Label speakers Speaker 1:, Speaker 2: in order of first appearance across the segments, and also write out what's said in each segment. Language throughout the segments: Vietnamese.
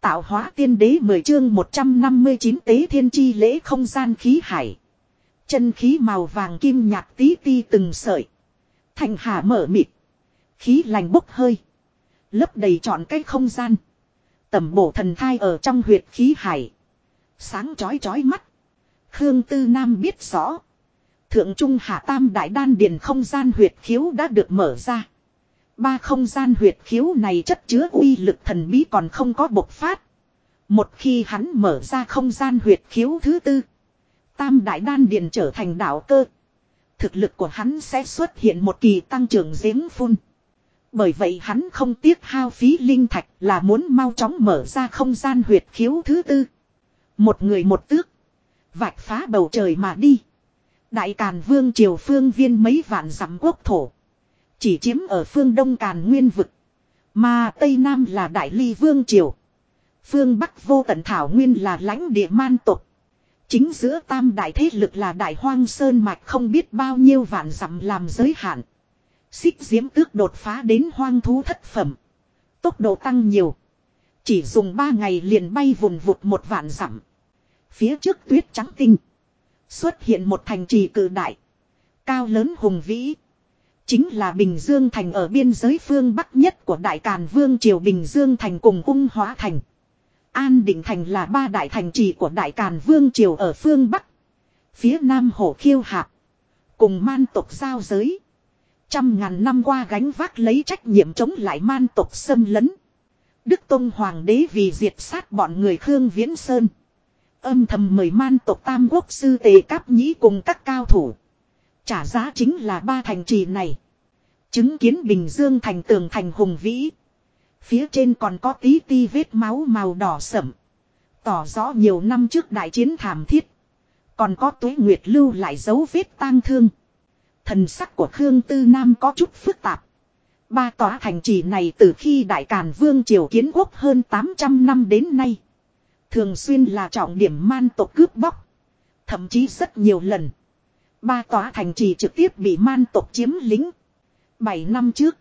Speaker 1: tạo hóa tiên đế 10 chương 159 tế thiên chi lễ không gian khí hải. Chân khí màu vàng kim nhạt tí ti từng sợi. Thành hà mở mịt. Khí lành bốc hơi. Lấp đầy trọn cái không gian. Tẩm bổ thần thai ở trong huyệt khí hải. Sáng chói chói mắt. Khương Tư Nam biết rõ. Thượng trung hạ tam đại đan điền không gian huyệt khiếu đã được mở ra. Ba không gian huyệt khiếu này chất chứa uy lực thần bí còn không có bộc phát. Một khi hắn mở ra không gian huyệt khiếu thứ tư. Tam đại đan điền trở thành đạo cơ. Thực lực của hắn sẽ xuất hiện một kỳ tăng trưởng giếng phun. Bởi vậy hắn không tiếc hao phí linh thạch là muốn mau chóng mở ra không gian huyệt khiếu thứ tư. Một người một tước. Vạch phá bầu trời mà đi. Đại Càn Vương triều phương viên mấy vạn dặm quốc thổ. Chỉ chiếm ở phương Đông Càn Nguyên vực. Mà Tây Nam là Đại Ly Vương triều. Phương Bắc vô tận thảo nguyên là lãnh địa man tộc. Chính giữa tam đại thế lực là Đại Hoang Sơn mạch không biết bao nhiêu vạn dặm làm giới hạn. Xích diễm tước đột phá đến hoang thú thất phẩm. Tốc độ tăng nhiều. Chỉ dùng 3 ngày liền bay vùn vụt một vạn dặm. Phía trước tuyết trắng tinh. Xuất hiện một thành trì cự đại. Cao lớn hùng vĩ. Chính là Bình Dương Thành ở biên giới phương Bắc nhất của Đại Càn Vương triều Bình Dương Thành cùng Ung Hóa Thành. An Định Thành là 3 đại thành trì của Đại Càn Vương triều ở phương Bắc. Phía Nam Hổ Khiêu Hạp. Cùng man tộc giao giới. Trăm ngàn năm qua gánh vác lấy trách nhiệm chống lại man tộc xâm lấn. Đức Tông Hoàng đế vì diệt sát bọn người Khương Viễn Sơn. Âm thầm mời man tộc Tam Quốc sư Tề Cáp Nhĩ cùng các cao thủ. Trả giá chính là 3 thành trì này. Chứng kiến Bình Dương Thành tường thành hùng vĩ. Phía trên còn có tí ti vết máu màu đỏ sẫm. Tỏ rõ nhiều năm trước đại chiến thảm thiết. Còn có Tuế Nguyệt lưu lại dấu vết tang thương. Thần sắc của Khương Tư Nam có chút phức tạp. 3 tòa thành trì này từ khi Đại Càn Vương triều kiến quốc hơn 800 năm đến nay. Thường xuyên là trọng điểm man tộc cướp bóc. Thậm chí rất nhiều lần. 3 tòa thành trì trực tiếp bị man tộc chiếm lĩnh. 7 năm trước.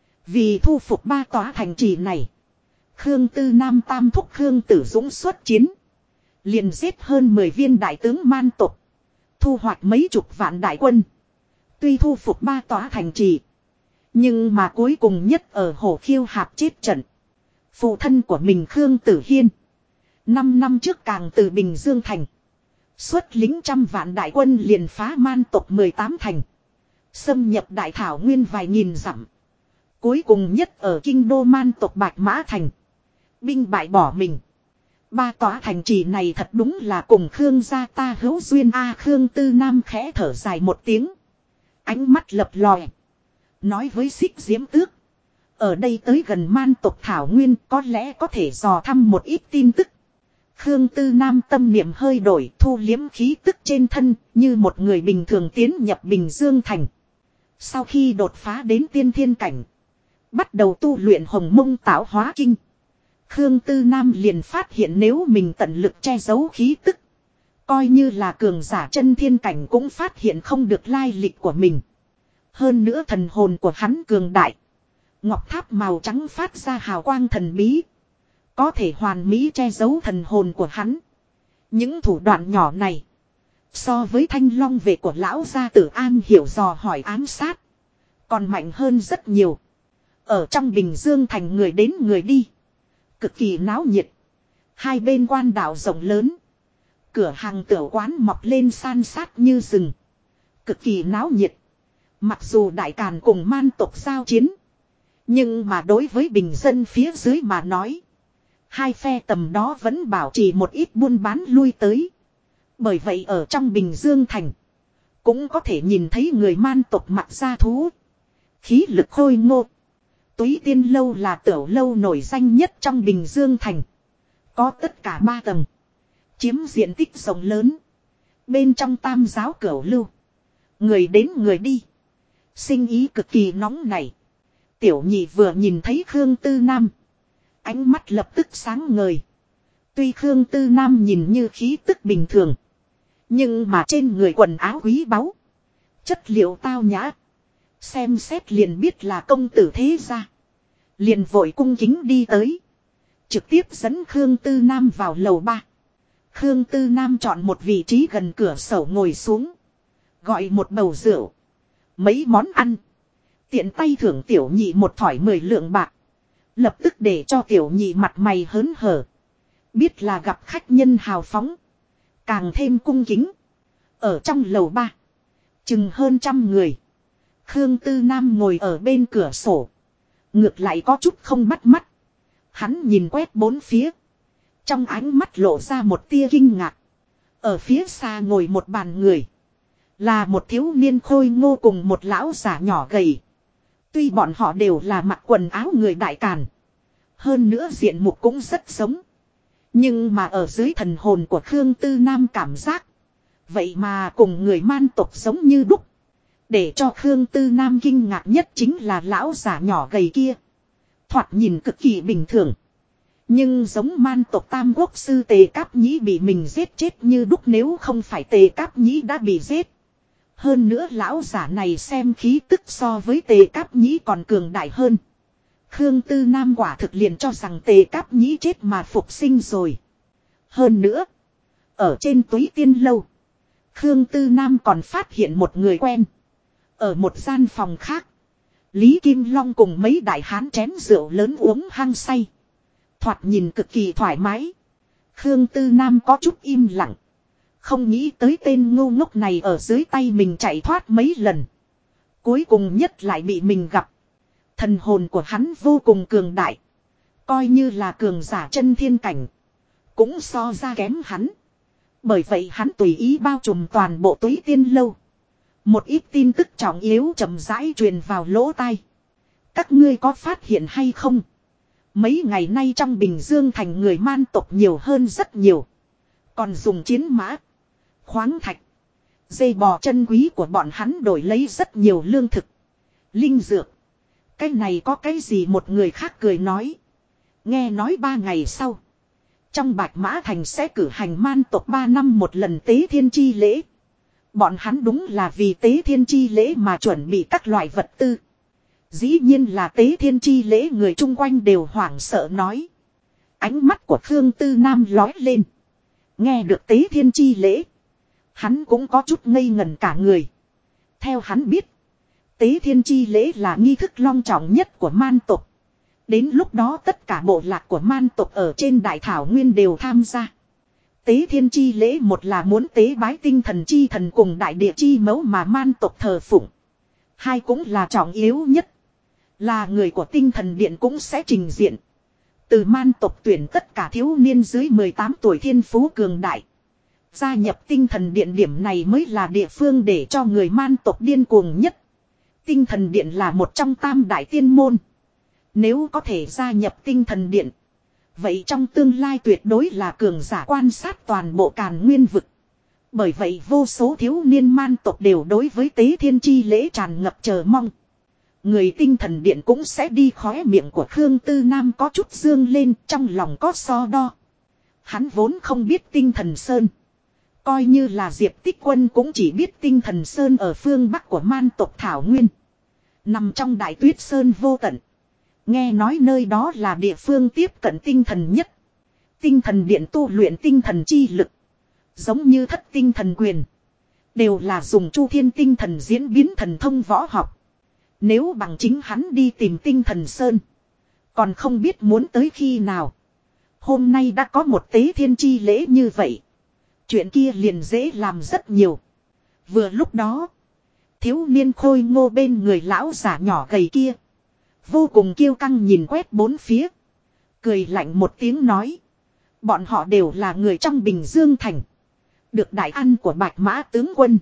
Speaker 1: Vì thu phục 3 tòa thành trì này. Khương Tư Nam tam thúc Khương Tử Dũng xuất chiến. Liền giết hơn 10 viên đại tướng man tộc. Thu hoạch mấy chục vạn đại quân. Tuy thu phục 3 tòa thành trì. Nhưng mà cuối cùng nhất ở Hổ Khiêu Hạp chết trận. Phụ thân của mình Khương Tử Hiên. 5 năm trước càng từ Bình Dương Thành. Xuất lính trăm vạn đại quân liền phá man tộc 18 thành. Xâm nhập đại thảo nguyên vài nghìn dặm. Cuối cùng nhất ở kinh đô man tộc Bạch Mã Thành. Binh bại bỏ mình. 3 tòa thành trì này thật đúng là cùng Khương gia ta hữu duyên a. Khương Tư Nam khẽ thở dài một tiếng. Ánh mắt lập lòe. Nói với Xích Diễm Tước. Ở đây tới gần man tộc thảo nguyên có lẽ có thể dò thăm một ít tin tức. Khương Tư Nam tâm niệm hơi đổi thu liếm khí tức trên thân như một người bình thường tiến nhập Bình Dương Thành. Sau khi đột phá đến tiên thiên cảnh. Bắt đầu tu luyện Hồng Mông Tạo Hóa Kinh. Khương Tư Nam liền phát hiện nếu mình tận lực che giấu khí tức. Coi như là cường giả chân thiên cảnh cũng phát hiện không được lai lịch của mình. Hơn nữa thần hồn của hắn cường đại. Ngọc tháp màu trắng phát ra hào quang thần bí. Có thể hoàn mỹ che giấu thần hồn của hắn. Những thủ đoạn nhỏ này. So với thanh long vệ của lão gia tử An hiểu dò hỏi ám sát. Còn mạnh hơn rất nhiều. Ở trong Bình Dương Thành người đến người đi. Cực kỳ náo nhiệt. Hai bên quan đảo rộng lớn. Cửa hàng tiểu quán mọc lên san sát như rừng. Cực kỳ náo nhiệt. Mặc dù Đại Càn cùng man tộc giao chiến. Nhưng mà đối với bình dân phía dưới mà nói. Hai phe tầm đó vẫn bảo trì một ít buôn bán lui tới. Bởi vậy ở trong Bình Dương Thành. Cũng có thể nhìn thấy người man tộc mặc da thú. Khí lực khôi ngô. Túy Tiên Lâu là tiểu lâu nổi danh nhất trong Bình Dương Thành. Có tất cả 3 tầng. Chiếm diện tích rộng lớn. Bên trong tam giáo cửu lưu. Người đến người đi. Sinh ý cực kỳ nóng nảy. Tiểu nhị vừa nhìn thấy Khương Tư Nam. Ánh mắt lập tức sáng ngời. Tuy Khương Tư Nam nhìn như khí tức bình thường. Nhưng mà trên người quần áo quý báu. Chất liệu tao nhã. Xem xét liền biết là công tử thế gia. Liền vội cung kính đi tới. trực tiếp dẫn Khương Tư Nam vào lầu 3. Khương Tư Nam chọn một vị trí gần cửa sổ ngồi xuống. Gọi một bầu rượu. Mấy món ăn. Tiện tay thưởng tiểu nhị một thỏi 10 lượng bạc. Lập tức để cho tiểu nhị mặt mày hớn hở. Biết là gặp khách nhân hào phóng. Càng thêm cung kính. Ở trong lầu 3. Chừng hơn 100 người. Khương Tư Nam ngồi ở bên cửa sổ. Ngược lại có chút không bắt mắt. Hắn nhìn quét bốn phía. Trong ánh mắt lộ ra một tia kinh ngạc. Ở phía xa ngồi một bàn người. Là một thiếu niên khôi ngô cùng một lão giả nhỏ gầy. Tuy bọn họ đều là mặc quần áo người Đại Càn. Hơn nữa diện mục cũng rất giống. Nhưng mà ở dưới thần hồn của Khương Tư Nam cảm giác. Vậy mà cùng người man tộc giống như đúc. Để cho Khương Tư Nam kinh ngạc nhất chính là lão giả nhỏ gầy kia. Thoạt nhìn cực kỳ bình thường. Nhưng giống man tộc Tam Quốc sư Tề Cáp Nhĩ bị mình giết chết như đúc nếu không phải Tề Cáp Nhĩ đã bị giết. Hơn nữa lão giả này xem khí tức so với Tề Cáp Nhĩ còn cường đại hơn. Khương Tư Nam quả thực liền cho rằng Tề Cáp Nhĩ chết mà phục sinh rồi. Hơn nữa, ở trên Túy Tiên Lâu, Khương Tư Nam còn phát hiện một người quen. Ở một gian phòng khác, Lý Kim Long cùng mấy đại hán chén rượu lớn uống hăng say. Thoạt nhìn cực kỳ thoải mái. Khương Tư Nam có chút im lặng. Không nghĩ tới tên ngu ngốc này ở dưới tay mình chạy thoát mấy lần. Cuối cùng nhất lại bị mình gặp. Thần hồn của hắn vô cùng cường đại. Coi như là cường giả chân thiên cảnh. Cũng so ra kém hắn. Bởi vậy hắn tùy ý bao trùm toàn bộ Túy Tiên Lâu. Một ít tin tức trọng yếu chậm rãi truyền vào lỗ tai. Các ngươi có phát hiện hay không? Mấy ngày nay trong Bình Dương thành người man tộc nhiều hơn rất nhiều. Còn dùng chiến mã, khoáng thạch, dây bò chân quý của bọn hắn đổi lấy rất nhiều lương thực, linh dược. Cái này có cái gì một người khác cười nói. Nghe nói 3 ngày sau. Trong Bạch Mã Thành sẽ cử hành man tộc 3 năm một lần tế thiên chi lễ. Bọn hắn đúng là vì tế thiên chi lễ mà chuẩn bị các loại vật tư. Dĩ nhiên là tế thiên chi lễ người chung quanh đều hoảng sợ nói. Ánh mắt của Khương Tư Nam lói lên. Nghe được tế thiên chi lễ. Hắn cũng có chút ngây ngẩn cả người. Theo hắn biết. Tế thiên chi lễ là nghi thức long trọng nhất của man tộc. Đến lúc đó tất cả bộ lạc của man tộc ở trên đại thảo nguyên đều tham gia. Tế thiên chi lễ một là muốn tế bái tinh thần chi thần cùng đại địa chi mẫu mà man tộc thờ phụng. Hai cũng là trọng yếu nhất. Là người của tinh thần điện cũng sẽ trình diện. Từ man tộc tuyển tất cả thiếu niên dưới 18 tuổi thiên phú cường đại. Gia nhập tinh thần điện điểm này mới là địa phương để cho người man tộc điên cuồng nhất. Tinh thần điện là một trong tam đại tiên môn. Nếu có thể gia nhập tinh thần điện. Vậy trong tương lai tuyệt đối là cường giả quan sát toàn bộ Càn Nguyên vực. Bởi vậy vô số thiếu niên man tộc đều đối với tế thiên chi lễ tràn ngập chờ mong. Người tinh thần điện cũng sẽ đi khóe miệng của Khương Tư Nam có chút dương lên trong lòng có so đo. Hắn vốn không biết tinh thần sơn. Coi như là Diệp Tích Quân cũng chỉ biết tinh thần sơn ở phương Bắc của man tộc Thảo Nguyên. Nằm trong đại tuyết sơn vô tận. Nghe nói nơi đó là địa phương tiếp cận tinh thần nhất. Tinh thần điện tu luyện tinh thần chi lực. Giống như thất tinh thần quyền. Đều là dùng chu thiên tinh thần diễn biến thần thông võ học. Nếu bằng chính hắn đi tìm tinh thần sơn. Còn không biết muốn tới khi nào. Hôm nay đã có một tế thiên chi lễ như vậy. Chuyện kia liền dễ làm rất nhiều. Vừa lúc đó. Thiếu niên khôi ngô bên người lão giả nhỏ gầy kia. Vô cùng kiêu căng nhìn quét bốn phía. Cười lạnh một tiếng nói. Bọn họ đều là người trong Bình Dương Thành. Được đại ăn của Bạch Mã tướng quân.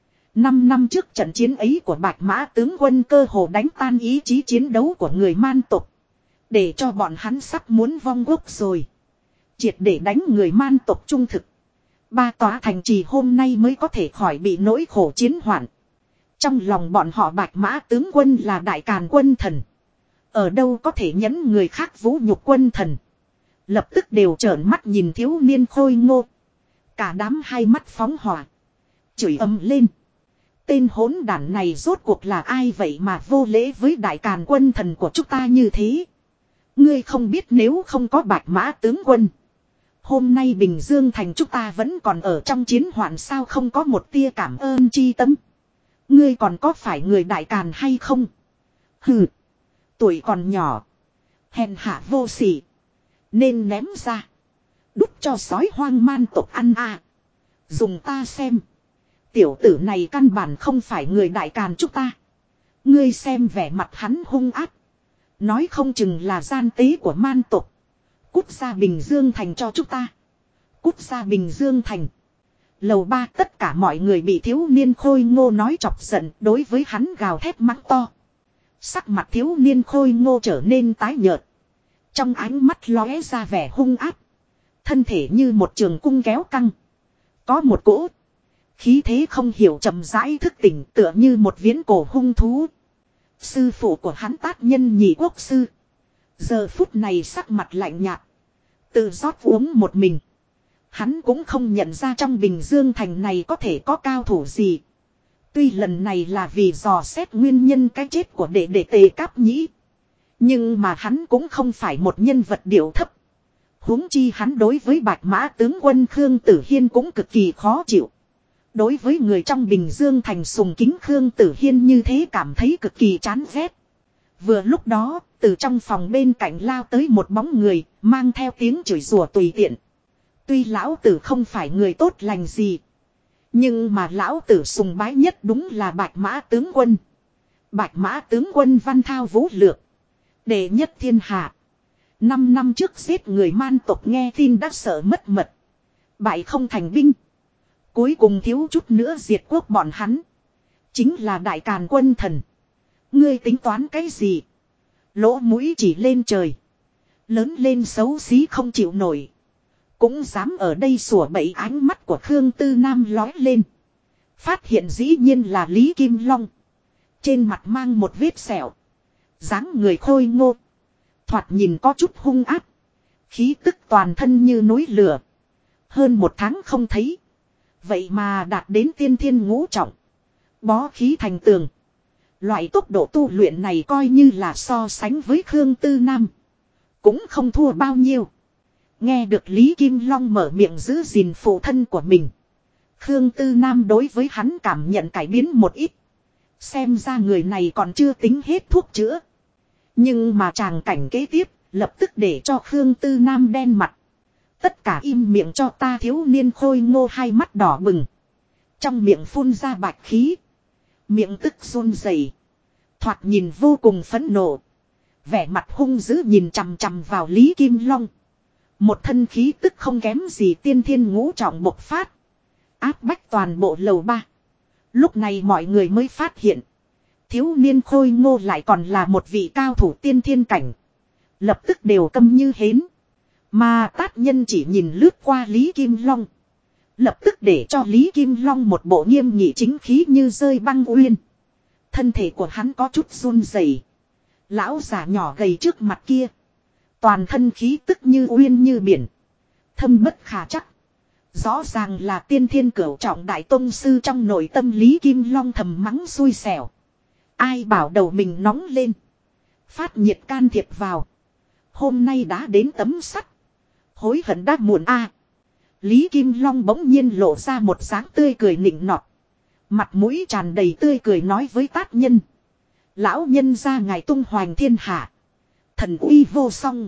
Speaker 1: 5 năm trước trận chiến ấy của Bạch Mã tướng quân cơ hồ đánh tan ý chí chiến đấu của người man tộc. Để cho bọn hắn sắp muốn vong quốc rồi. Triệt để đánh người man tộc trung thực. 3 tòa thành trì hôm nay mới có thể khỏi bị nỗi khổ chiến hoạn. Trong lòng bọn họ Bạch Mã tướng quân là đại càn quân thần. Ở đâu có thể nhẫn người khác vũ nhục quân thần. Lập tức đều trợn mắt nhìn thiếu niên khôi ngô. Cả đám hai mắt phóng hỏa. Chửi ầm lên. Tên hỗn đản này rốt cuộc là ai vậy mà vô lễ với đại càn quân thần của chúng ta như thế. Ngươi không biết nếu không có Bạch Mã tướng quân. Hôm nay Bình Dương thành chúng ta vẫn còn ở trong chiến hoạn sao không có một tia cảm ơn chi tâm. Ngươi còn có phải người đại càn hay không? Hừ. Tuổi còn nhỏ. Hèn hạ vô sỉ. Nên ném ra. Đút cho sói hoang man tộc ăn à. Dùng ta xem. Tiểu tử này căn bản không phải người đại càn chúng ta. Ngươi xem vẻ mặt hắn hung ác. Nói không chừng là gian tế của man tộc. Cút ra Bình Dương thành cho chúng ta. Cút ra Bình Dương thành. Lầu 3 tất cả mọi người bị thiếu niên Khôi Ngô nói chọc giận, đối với hắn gào thét mắng to. Sắc mặt thiếu niên Khôi Ngô trở nên tái nhợt. Trong ánh mắt lóe ra vẻ hung ác. Thân thể như một trường cung kéo căng. Có một cỗ khí thế không hiểu chậm rãi thức tỉnh, tựa như một viễn cổ hung thú. Sư phụ của hắn Tát Nhân Nhị Quốc sư. Giờ phút này sắc mặt lạnh nhạt. Tự rót uống một mình. Hắn cũng không nhận ra trong Bình Dương thành này có thể có cao thủ gì. Tuy lần này là vì dò xét nguyên nhân cái chết của đệ đệ Tề Cáp Nhĩ. Nhưng mà hắn cũng không phải một nhân vật điệu thấp. Huống chi hắn đối với Bạch Mã tướng quân Khương Tử Hiên cũng cực kỳ khó chịu. Đối với người trong Bình Dương thành sùng kính Khương Tử Hiên như thế cảm thấy cực kỳ chán ghét. Vừa lúc đó, từ trong phòng bên cạnh lao tới một bóng người, mang theo tiếng chửi rủa tùy tiện. Tuy lão tử không phải người tốt lành gì. Nhưng mà lão tử sùng bái nhất đúng là Bạch Mã tướng quân. Bạch Mã tướng quân văn thao vũ lược. Đệ nhất thiên hạ. 5 năm trước giết người man tộc nghe tin đã sợ mất mật. Bại không thành binh. Cuối cùng thiếu chút nữa diệt quốc bọn hắn. Chính là Đại Càn quân thần. Ngươi tính toán cái gì? Lỗ mũi chỉ lên trời. Lớn lên xấu xí không chịu nổi. Cũng dám ở đây sủa bậy. Ánh mắt của Khương Tư Nam lói lên. Phát hiện dĩ nhiên là Lý Kim Long. Trên mặt mang một vết sẹo. Dáng người khôi ngô. Thoạt nhìn có chút hung ác. Khí tức toàn thân như núi lửa. Hơn 1 tháng không thấy. Vậy mà đạt đến tiên thiên ngũ trọng. Bó khí thành tường. Loại tốc độ tu luyện này coi như là so sánh với Khương Tư Nam. Cũng không thua bao nhiêu. Nghe được Lý Kim Long mở miệng giữ gìn phụ thân của mình. Khương Tư Nam đối với hắn cảm nhận cải biến một ít. Xem ra người này còn chưa tính hết thuốc chữa. Nhưng mà tràng cảnh kế tiếp lập tức để cho Khương Tư Nam đen mặt. Tất cả im miệng cho ta, thiếu niên Khôi Ngô hai mắt đỏ bừng. Trong miệng phun ra bạch khí. Miệng tức run rẩy, thoạt nhìn vô cùng phẫn nộ. Vẻ mặt hung dữ nhìn chằm chằm vào Lý Kim Long. Một thân khí tức không kém gì tiên thiên ngũ trọng bộc phát. Áp bách toàn bộ lầu 3. Lúc này mọi người mới phát hiện. Thiếu niên Khôi Ngô lại còn là một vị cao thủ tiên thiên cảnh. Lập tức đều câm như hến. Mà Tát Nhân chỉ nhìn lướt qua Lý Kim Long. Lập tức để cho Lý Kim Long một bộ nghiêm nghị chính khí như rơi băng uyên. Thân thể của hắn có chút run rẩy. Lão già nhỏ gầy trước mặt kia. Toàn thân khí tức như uyên như biển. Thâm bất khả chắc. Rõ ràng là tiên thiên cửu trọng đại tông sư, trong nội tâm Lý Kim Long thầm mắng xui xẻo. Ai bảo đầu mình nóng lên. Phát nhiệt can thiệp vào. Hôm nay đã đến tấm sắt. Hối hận đã muộn a. Lý Kim Long bỗng nhiên lộ ra một dáng tươi cười nịnh nọt. Mặt mũi tràn đầy tươi cười nói với Tát Nhân. Lão nhân ra ngài tung hoành thiên hạ. Thần uy vô song.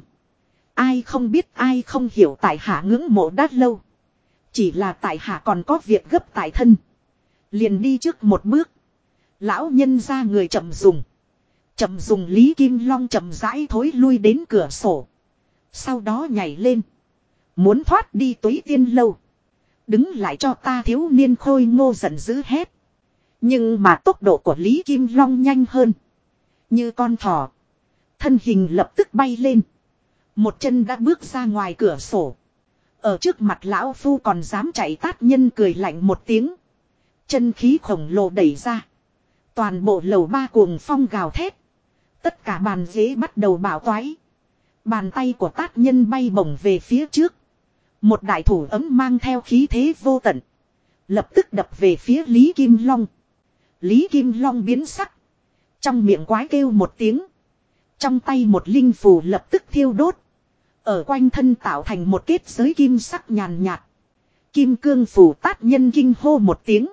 Speaker 1: Ai không biết ai không hiểu tại hạ ngưỡng mộ đã lâu. Chỉ là tại hạ còn có việc gấp tại thân. Liền đi trước một bước. Lão nhân ra người chậm dùng. Chậm dùng Lý Kim Long chậm rãi thối lui đến cửa sổ. Sau đó nhảy lên. Muốn thoát đi Túy Tiên lâu. Đứng lại cho ta, thiếu niên Khôi Ngô giận dữ hét. Nhưng mà tốc độ của Lý Kim Long nhanh hơn. Như con thỏ. Thân hình lập tức bay lên. Một chân đã bước ra ngoài cửa sổ. Ở trước mặt lão phu còn dám chạy. Tát Nhân cười lạnh một tiếng. Chân khí khổng lồ đẩy ra. Toàn bộ lầu 3 cuồng phong gào thét. Tất cả bàn ghế bắt đầu bạo toái. Bàn tay của Tát Nhân bay bổng về phía trước. Một đại thủ ấm mang theo khí thế vô tận. Lập tức đập về phía Lý Kim Long. Lý Kim Long biến sắc. Trong miệng quái kêu một tiếng. Trong tay một linh phù lập tức thiêu đốt. Ở quanh thân tạo thành một kết giới kim sắc nhàn nhạt. Kim cương phù tát nhân kinh hô một tiếng.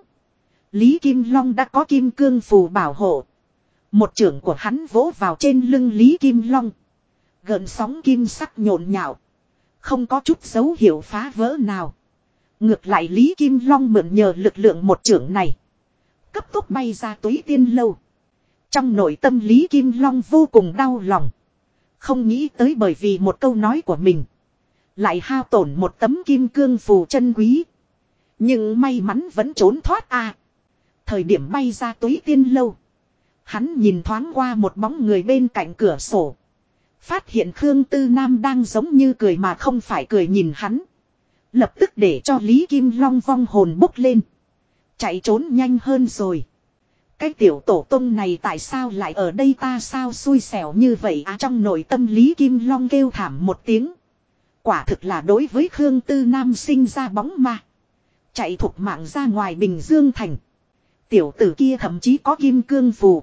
Speaker 1: Lý Kim Long đã có kim cương phù bảo hộ. Một chưởng của hắn vỗ vào trên lưng Lý Kim Long. Gợn sóng kim sắc nhộn nhạo. Không có chút dấu hiệu phá vỡ nào. Ngược lại Lý Kim Long mượn nhờ lực lượng một chưởng này. Cấp tốc bay ra Túy Tiên Lâu. Trong nội tâm Lý Kim Long vô cùng đau lòng. Không nghĩ tới bởi vì một câu nói của mình. Lại hao tổn một tấm kim cương phù chân quý. Nhưng may mắn vẫn trốn thoát a. Thời điểm bay ra Túy Tiên Lâu. Hắn nhìn thoáng qua một bóng người bên cạnh cửa sổ. Phát hiện Khương Tư Nam đang giống như cười mà không phải cười nhìn hắn. Lập tức để cho Lý Kim Long vong hồn bốc lên. Chạy trốn nhanh hơn rồi. Cái tiểu tổ tông này tại sao lại ở đây ta sao xui xẻo như vậy trong nội tâm Lý Kim Long kêu thảm một tiếng. Quả thực là đối với Khương Tư Nam sinh ra bóng ma. Chạy thục mạng ra ngoài Bình Dương thành. Tiểu tử kia thậm chí có kim cương phù.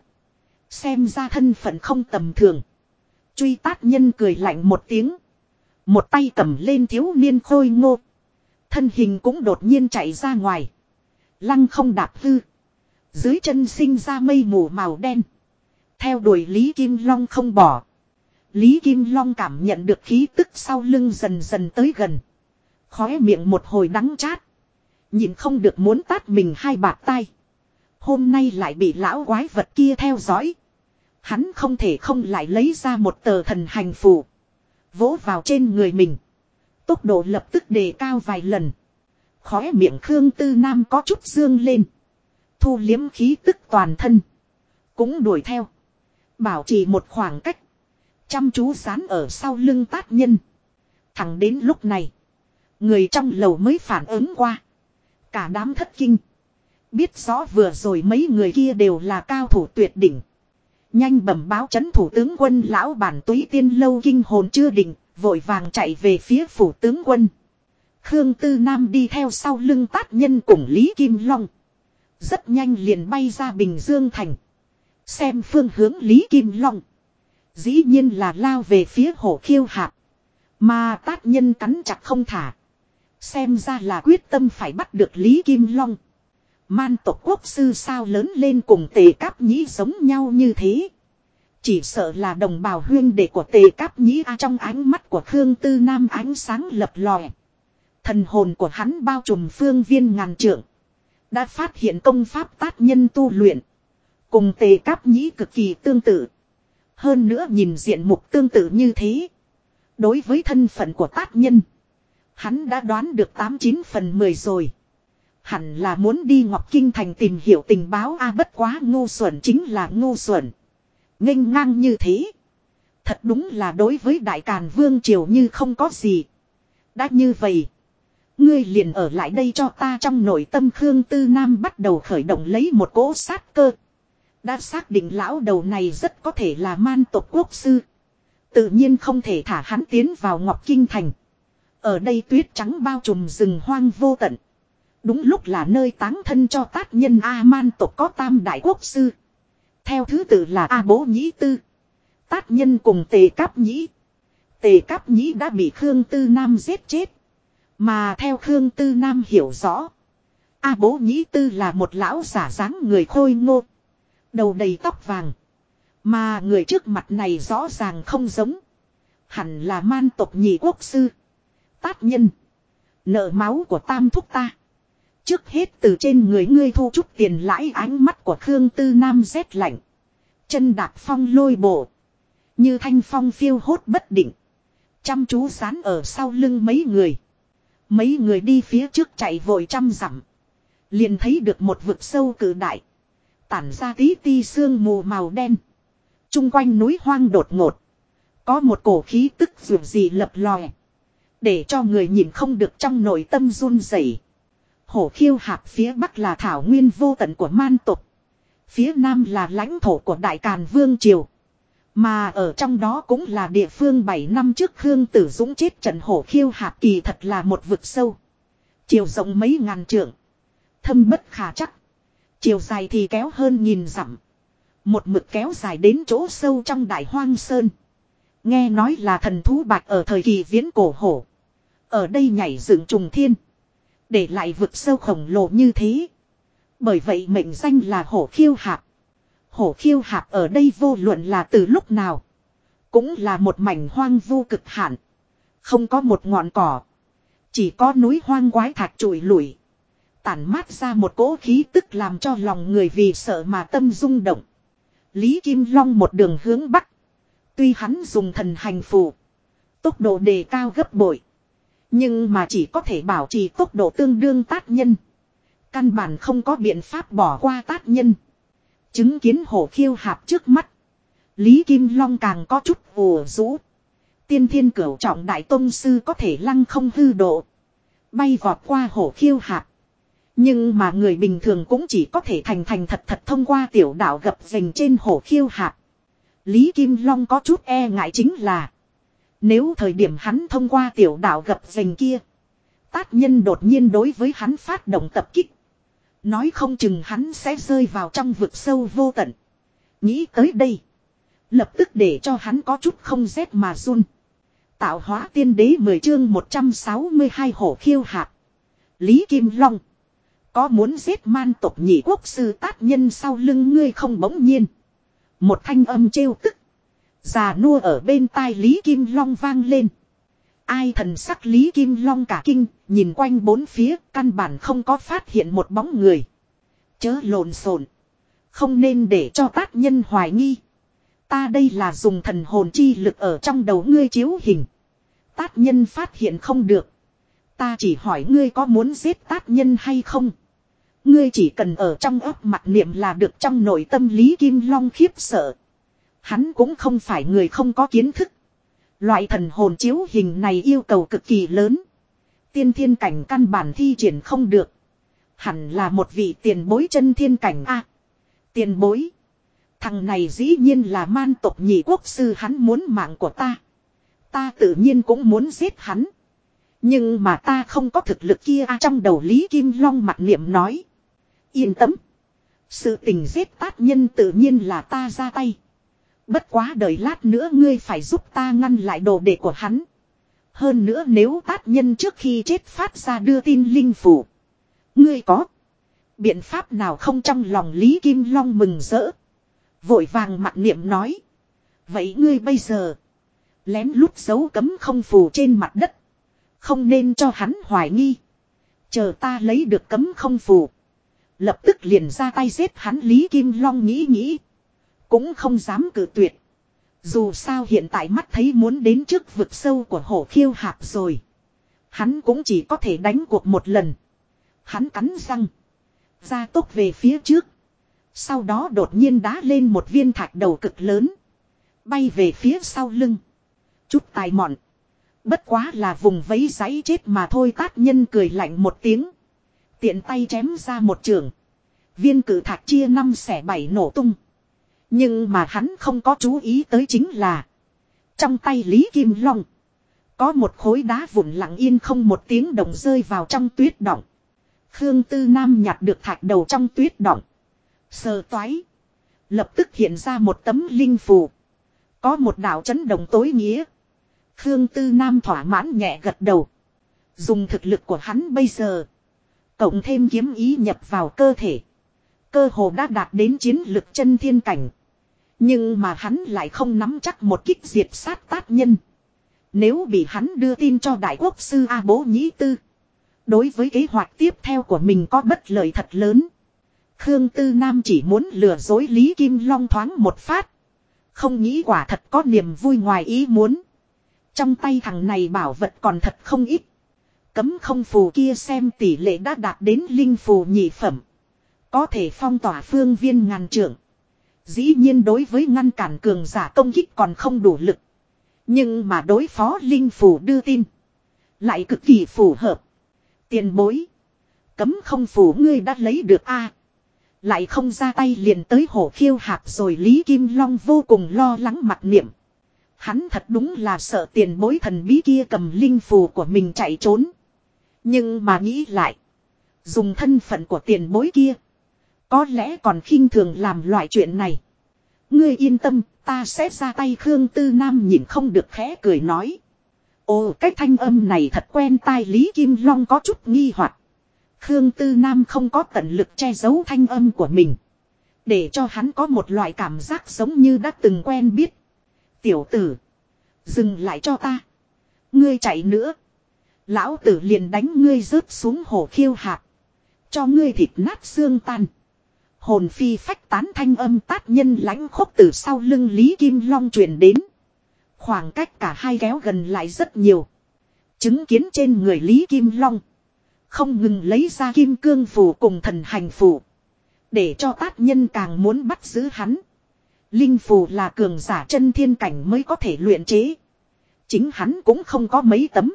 Speaker 1: Xem ra thân phận không tầm thường. Truy tát nhân cười lạnh một tiếng. Một tay cầm lên thiếu niên khôi ngô. Thân hình cũng đột nhiên chạy ra ngoài. Lăng không đạp hư. Dưới chân sinh ra mây mù màu đen. Theo đuổi Lý Kim Long không bỏ. Lý Kim Long cảm nhận được khí tức sau lưng dần dần tới gần. Khóe miệng một hồi đắng chát. Nhìn không được muốn tát mình hai bạt tay. Hôm nay lại bị lão quái vật kia theo dõi. Hắn không thể không lại lấy ra một tờ thần hành phù. Vỗ vào trên người mình. Tốc độ lập tức đề cao vài lần. Khóe miệng Khương Tư Nam có chút dương lên. Thu liếm khí tức toàn thân. Cũng đuổi theo. Bảo trì một khoảng cách. Chăm chú dán ở sau lưng tát nhân. Thẳng đến lúc này. Người trong lầu mới phản ứng qua. Cả đám thất kinh. Biết rõ vừa rồi mấy người kia đều là cao thủ tuyệt đỉnh. Nhanh bẩm báo chấn thủ tướng quân lão bản Túy Tiên Lâu kinh hồn chưa định. Vội vàng chạy về phía phủ tướng quân. Khương Tư Nam đi theo sau lưng tát nhân cùng Lý Kim Long. Rất nhanh liền bay ra Bình Dương thành. Xem phương hướng Lý Kim Long. Dĩ nhiên là lao về phía Hổ Khiêu Hạp. Mà tát nhân cắn chặt không thả. Xem ra là quyết tâm phải bắt được Lý Kim Long. Man tộc quốc sư sao lớn lên cùng Tề Cáp Nhĩ giống nhau như thế. Chỉ sợ là đồng bào huyên đệ của Tề Cáp Nhĩ trong ánh mắt của Khương Tư Nam ánh sáng lập lòe. Thần hồn của hắn bao trùm phương viên ngàn trượng. Đã phát hiện công pháp tát nhân tu luyện. Cùng Tề Cáp Nhĩ cực kỳ tương tự. Hơn nữa nhìn diện mục tương tự như thế. Đối với thân phận của tát nhân. Hắn đã đoán được 89 phần 10 rồi. Hẳn là muốn đi Ngọc Kinh thành tìm hiểu tình báo bất quá ngu xuẩn chính là ngu xuẩn. Nghênh ngang như thế. Thật đúng là đối với Đại Càn Vương Triều như không có gì. Đã như vậy. Ngươi liền ở lại đây cho ta trong nội tâm Khương Tư Nam bắt đầu khởi động lấy một cỗ sát cơ. Đã xác định lão đầu này rất có thể là man tộc quốc sư. Tự nhiên không thể thả hắn tiến vào Ngọc Kinh thành. Ở đây tuyết trắng bao trùm rừng hoang vô tận. Đúng lúc là nơi táng thân cho tát nhân man tộc có tam đại quốc sư. Theo thứ tự là A Bố Nhĩ Tư. Tát nhân cùng Tề Cáp Nhĩ. Tề Cáp Nhĩ đã bị Khương Tư Nam giết chết. Mà theo Khương Tư Nam hiểu rõ. A Bố Nhĩ Tư là một lão giả dáng người khôi ngô. Đầu đầy tóc vàng. Mà người trước mặt này rõ ràng không giống. Hẳn là man tộc nhị quốc sư. Tát nhân. Nợ máu của tam thúc ta. Trước hết từ trên người ngươi thu chút tiền lãi ánh mắt của Khương Tư Nam rét lạnh. Chân đạp phong lôi bộ. Như thanh phong phiêu hốt bất định. Chăm chú dán ở sau lưng mấy người. Mấy người đi phía trước chạy vội trăm dặm. Liền thấy được một vực sâu cự đại. Tản ra tí ti sương mù màu đen. Trung quanh núi hoang đột ngột. Có một cổ khí tức dường gì lập lòe. Để cho người nhìn không được trong nội tâm run rẩy. Hổ Khiêu Hạp phía bắc là thảo nguyên vô tận của man tộc. Phía nam là lãnh thổ của Đại Càn Vương Triều. Mà ở trong đó cũng là địa phương 7 năm trước Khương Tử Dũng chết trận Hổ Khiêu Hạp kỳ thật là một vực sâu. Chiều rộng mấy ngàn trượng. Thâm bất khả chắc. Chiều dài thì kéo hơn 1000 dặm. Một mực kéo dài đến chỗ sâu trong đại hoang sơn. Nghe nói là thần thú bạch ở thời kỳ viễn cổ hổ. Ở đây nhảy dựng trùng thiên. Để lại vực sâu khổng lồ như thế. Bởi vậy mệnh danh là hổ khiêu hạp. Hổ khiêu hạp ở đây vô luận là từ lúc nào. Cũng là một mảnh hoang vu cực hạn. Không có một ngọn cỏ. Chỉ có núi hoang quái thạch trụi lủi. Tản mát ra một cỗ khí tức làm cho lòng người vì sợ mà tâm rung động. Lý Kim Long một đường hướng bắc. Tuy hắn dùng thần hành phù. Tốc độ đề cao gấp bội. Nhưng mà chỉ có thể bảo trì tốc độ tương đương tát nhân. Căn bản không có biện pháp bỏ qua tát nhân. Chứng kiến hổ khiêu hạp trước mắt. Lý Kim Long càng có chút ùa rũ. Tiên thiên cửu trọng đại tông sư có thể lăng không hư độ. Bay vọt qua hổ khiêu hạp. Nhưng mà người bình thường cũng chỉ có thể thành thật thông qua tiểu đạo gập vành trên hổ khiêu hạp. Lý Kim Long có chút e ngại chính là. Nếu thời điểm hắn thông qua tiểu đạo gập vành kia. Tát nhân đột nhiên đối với hắn phát động tập kích. Nói không chừng hắn sẽ rơi vào trong vực sâu vô tận. Nghĩ tới đây. Lập tức để cho hắn có chút không rét mà run. Tạo hóa tiên đế 10 chương 162 hổ khiêu hạp. Lý Kim Long. Có muốn giết man tộc nhị quốc sư tát nhân sau lưng ngươi không bỗng nhiên. Một thanh âm trêu tức. Già nua ở bên tai Lý Kim Long vang lên. Ai thần sắc Lý Kim Long cả kinh, nhìn quanh bốn phía, căn bản không có phát hiện một bóng người. Chớ lộn xộn, không nên để cho tát nhân hoài nghi. Ta đây là dùng thần hồn chi lực ở trong đầu ngươi chiếu hình. Tát nhân phát hiện không được. Ta chỉ hỏi ngươi có muốn giết tát nhân hay không. Ngươi chỉ cần ở trong ấp mặt niệm là được. Trong nội tâm Lý Kim Long khiếp sợ. Hắn cũng không phải người không có kiến thức. Loại thần hồn chiếu hình này yêu cầu cực kỳ lớn. Tiên thiên cảnh căn bản thi triển không được. Hẳn là một vị tiền bối chân thiên cảnh a. Tiền bối. Thằng này dĩ nhiên là man tộc nhị quốc sư, hắn muốn mạng của ta. Ta tự nhiên cũng muốn giết hắn. Nhưng mà ta không có thực lực kia a. Trong đầu Lý Kim Long mặt niệm nói. Yên tâm. Sự tình giết tát nhân tự nhiên là ta ra tay. Bất quá đợi lát nữa ngươi phải giúp ta ngăn lại đồ đệ của hắn. Hơn nữa nếu tát nhân trước khi chết phát ra đưa tin linh phủ. Ngươi có biện pháp nào không? Trong lòng Lý Kim Long mừng rỡ. Vội vàng mặt niệm nói. Vậy ngươi bây giờ lén lút giấu cấm không phù trên mặt đất. Không nên cho hắn hoài nghi. Chờ ta lấy được cấm không phù. Lập tức liền ra tay giết hắn. Lý Kim Long nghĩ. Cũng không dám cự tuyệt. Dù sao hiện tại mắt thấy muốn đến trước vực sâu của hổ khiêu hạp rồi. Hắn cũng chỉ có thể đánh cuộc một lần. Hắn cắn răng. Ra tốc về phía trước. Sau đó đột nhiên đá lên một viên thạch đầu cực lớn. Bay về phía sau lưng. Chút tài mọn. Bất quá là vùng vấy giấy chết mà thôi. Tát nhân cười lạnh một tiếng. Tiện tay chém ra một trường. Viên cử thạch chia 5 xẻ 7 nổ tung. Nhưng mà hắn không có chú ý tới chính là. Trong tay Lý Kim Long. Có một khối đá vụn lặng yên không một tiếng động rơi vào trong tuyết đọng. Khương Tư Nam nhặt được thạch đầu trong tuyết đọng. Sờ toái. Lập tức hiện ra một tấm linh phù. Có một đạo chấn động tối nghĩa. Khương Tư Nam thỏa mãn nhẹ gật đầu. Dùng thực lực của hắn bây giờ. Cộng thêm kiếm ý nhập vào cơ thể. Cơ hồ đã đạt đến chiến lực chân thiên cảnh. Nhưng mà hắn lại không nắm chắc một kích diệt sát tát nhân. Nếu bị hắn đưa tin cho đại quốc sư A Bố Nhĩ Tư. Đối với kế hoạch tiếp theo của mình có bất lợi thật lớn. Khương Tư Nam chỉ muốn lừa dối Lý Kim Long thoáng một phát. Không nghĩ quả thật có niềm vui ngoài ý muốn. Trong tay thằng này bảo vật còn thật không ít. Cấm không phù kia xem tỷ lệ đã đạt đến linh phù nhị phẩm. Có thể phong tỏa phương viên ngàn trượng. Dĩ nhiên đối với ngăn cản cường giả công kích còn không đủ lực. Nhưng mà đối phó linh phù đưa tin. Lại cực kỳ phù hợp. Tiền bối. Cấm không phù ngươi đã lấy được a. Lại không ra tay liền tới hổ khiêu hạp rồi. Lý Kim Long vô cùng lo lắng mặt niệm. Hắn thật đúng là sợ tiền bối thần bí kia cầm linh phù của mình chạy trốn. Nhưng mà nghĩ lại. Dùng thân phận của tiền bối kia. Có lẽ còn khinh thường làm loại chuyện này. Ngươi yên tâm, ta sẽ ra tay. Khương Tư Nam nhìn không được khẽ cười nói. Ồ, cái thanh âm này thật quen tai. Lý Kim Long có chút nghi hoặc. Khương Tư Nam không có tận lực che giấu thanh âm của mình. Để cho hắn có một loại cảm giác giống như đã từng quen biết. Tiểu tử, dừng lại cho ta. Ngươi chạy nữa, lão tử liền đánh ngươi rớt xuống hồ khiêu hạt. Cho ngươi thịt nát xương tan. Hồn phi phách tán thanh âm tát nhân lãnh khốc từ sau lưng Lý Kim Long truyền đến. Khoảng cách cả hai kéo gần lại rất nhiều. Chứng kiến trên người Lý Kim Long không ngừng lấy ra kim cương phù cùng thần hành phù. Để cho tát nhân càng muốn bắt giữ hắn. Linh phù là cường giả chân thiên cảnh mới có thể luyện chế. Chính hắn cũng không có mấy tấm.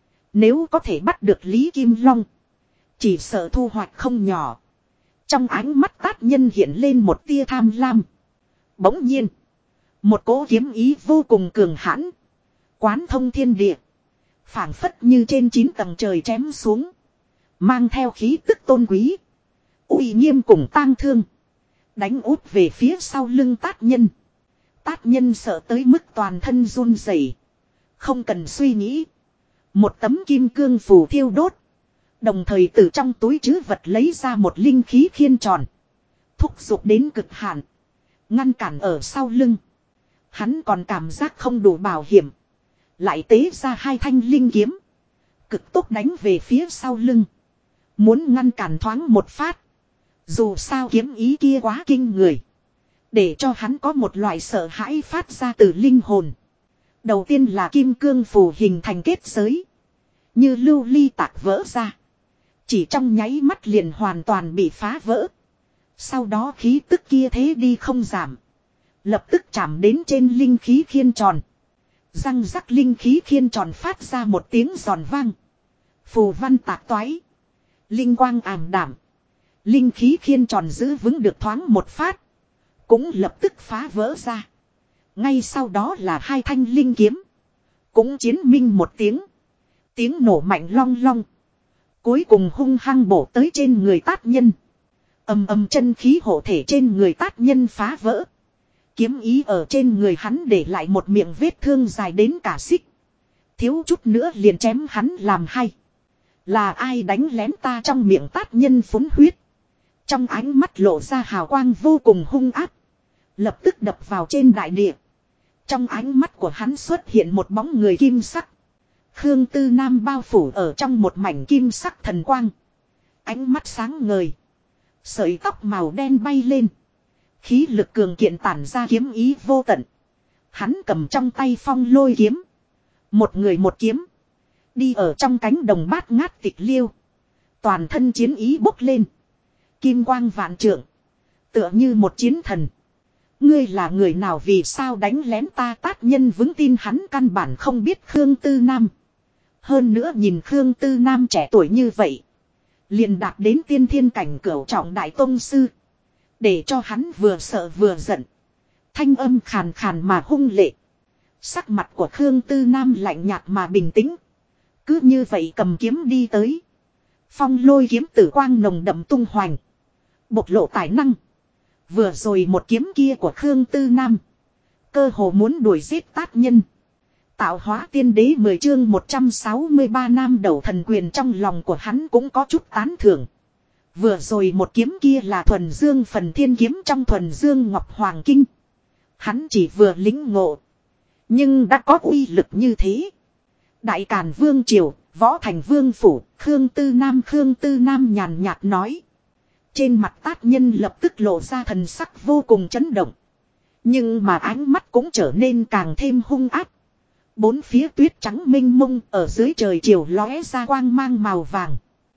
Speaker 1: Nếu có thể bắt được Lý Kim Long, chỉ sợ thu hoạch không nhỏ. Trong ánh mắt tát nhân hiện lên một tia tham lam. Bỗng nhiên, một cỗ kiếm ý vô cùng cường hãn, quán thông thiên địa, phảng phất như trên 9 tầng trời chém xuống, mang theo khí tức tôn quý, uy nghiêm cùng tang thương, đánh úp về phía sau lưng tát nhân. Tát nhân sợ tới mức toàn thân run rẩy, không cần suy nghĩ, một tấm kim cương phù thiêu đốt. Đồng thời từ trong túi trữ vật lấy ra một linh khí khiên tròn, thúc giục đến cực hạn, ngăn cản ở sau lưng. Hắn còn cảm giác không đủ bảo hiểm, lại tế ra 2 thanh linh kiếm, cực tốc đánh về phía sau lưng, muốn ngăn cản thoáng một phát. Dù sao kiếm ý kia quá kinh người, để cho hắn có một loại sợ hãi phát ra từ linh hồn. Đầu tiên là kim cương phù hình thành kết giới, như lưu ly tạc vỡ ra, chỉ trong nháy mắt liền hoàn toàn bị phá vỡ. Sau đó khí tức kia thế đi không giảm, lập tức chạm đến trên linh khí khiên tròn. Răng rắc, linh khí khiên tròn phát ra một tiếng giòn vang. Phù văn tạc toái, linh quang ảm đảm. Linh khí khiên tròn giữ vững được thoáng một phát, cũng lập tức phá vỡ ra. Ngay sau đó là 2 thanh linh kiếm, cũng chiến minh một tiếng. Tiếng nổ mạnh long long, cuối cùng hung hăng bổ tới trên người tát nhân. Ầm ầm, chân khí hộ thể trên người tát nhân phá vỡ. Kiếm ý ở trên người hắn để lại một miệng vết thương dài đến cả xích. Thiếu chút nữa liền chém hắn làm hai. Là ai đánh lén ta? Trong miệng tát nhân phúng huyết, trong ánh mắt lộ ra hào quang vô cùng hung ác, lập tức đập vào trên đại địa. Trong ánh mắt của hắn xuất hiện một bóng người kim sắc. Khương Tư Nam bao phủ ở trong một mảnh kim sắc thần quang, ánh mắt sáng ngời, sợi tóc màu đen bay lên, khí lực cường kiện tản ra kiếm ý vô tận. Hắn cầm trong tay phong lôi kiếm, một người một kiếm, đi ở trong cánh đồng bát ngát tịch liêu, toàn thân chiến ý bốc lên, kim quang vạn trượng, tựa như một chiến thần. Ngươi là người nào? Vì sao đánh lén ta? Tát nhân vững tin hắn căn bản không biết Khương Tư Nam. Hơn nữa nhìn Khương Tư Nam trẻ tuổi như vậy, liền đạt đến tiên thiên cảnh cửu trọng đại tông sư, để cho hắn vừa sợ vừa giận. Thanh âm khàn khàn mà hung lệ. Sắc mặt của Khương Tư Nam lạnh nhạt mà bình tĩnh, cứ như vậy cầm kiếm đi tới. Phong lôi kiếm tử quang nồng đậm tung hoành, bộc lộ tài năng. Vừa rồi một kiếm kia của Khương Tư Nam, cơ hồ muốn đuổi giết tát nhân. Tạo hóa tiên đế 10 chương 163 nam đầu thần quyền. Trong lòng của hắn cũng có chút tán thưởng. Vừa rồi một kiếm kia là thuần dương phần thiên kiếm trong thuần dương ngọc hoàng kinh. Hắn chỉ vừa lĩnh ngộ, nhưng đã có uy lực như thế. Đại Càn Vương Triều, Võ Thành Vương Phủ, Khương Tư Nam nhàn nhạt nói. Trên mặt tát nhân lập tức lộ ra thần sắc vô cùng chấn động. Nhưng mà ánh mắt cũng trở nên càng thêm hung ác. Bốn phía tuyết trắng mênh mông, ở dưới trời chiều lóe ra quang mang màu vàng.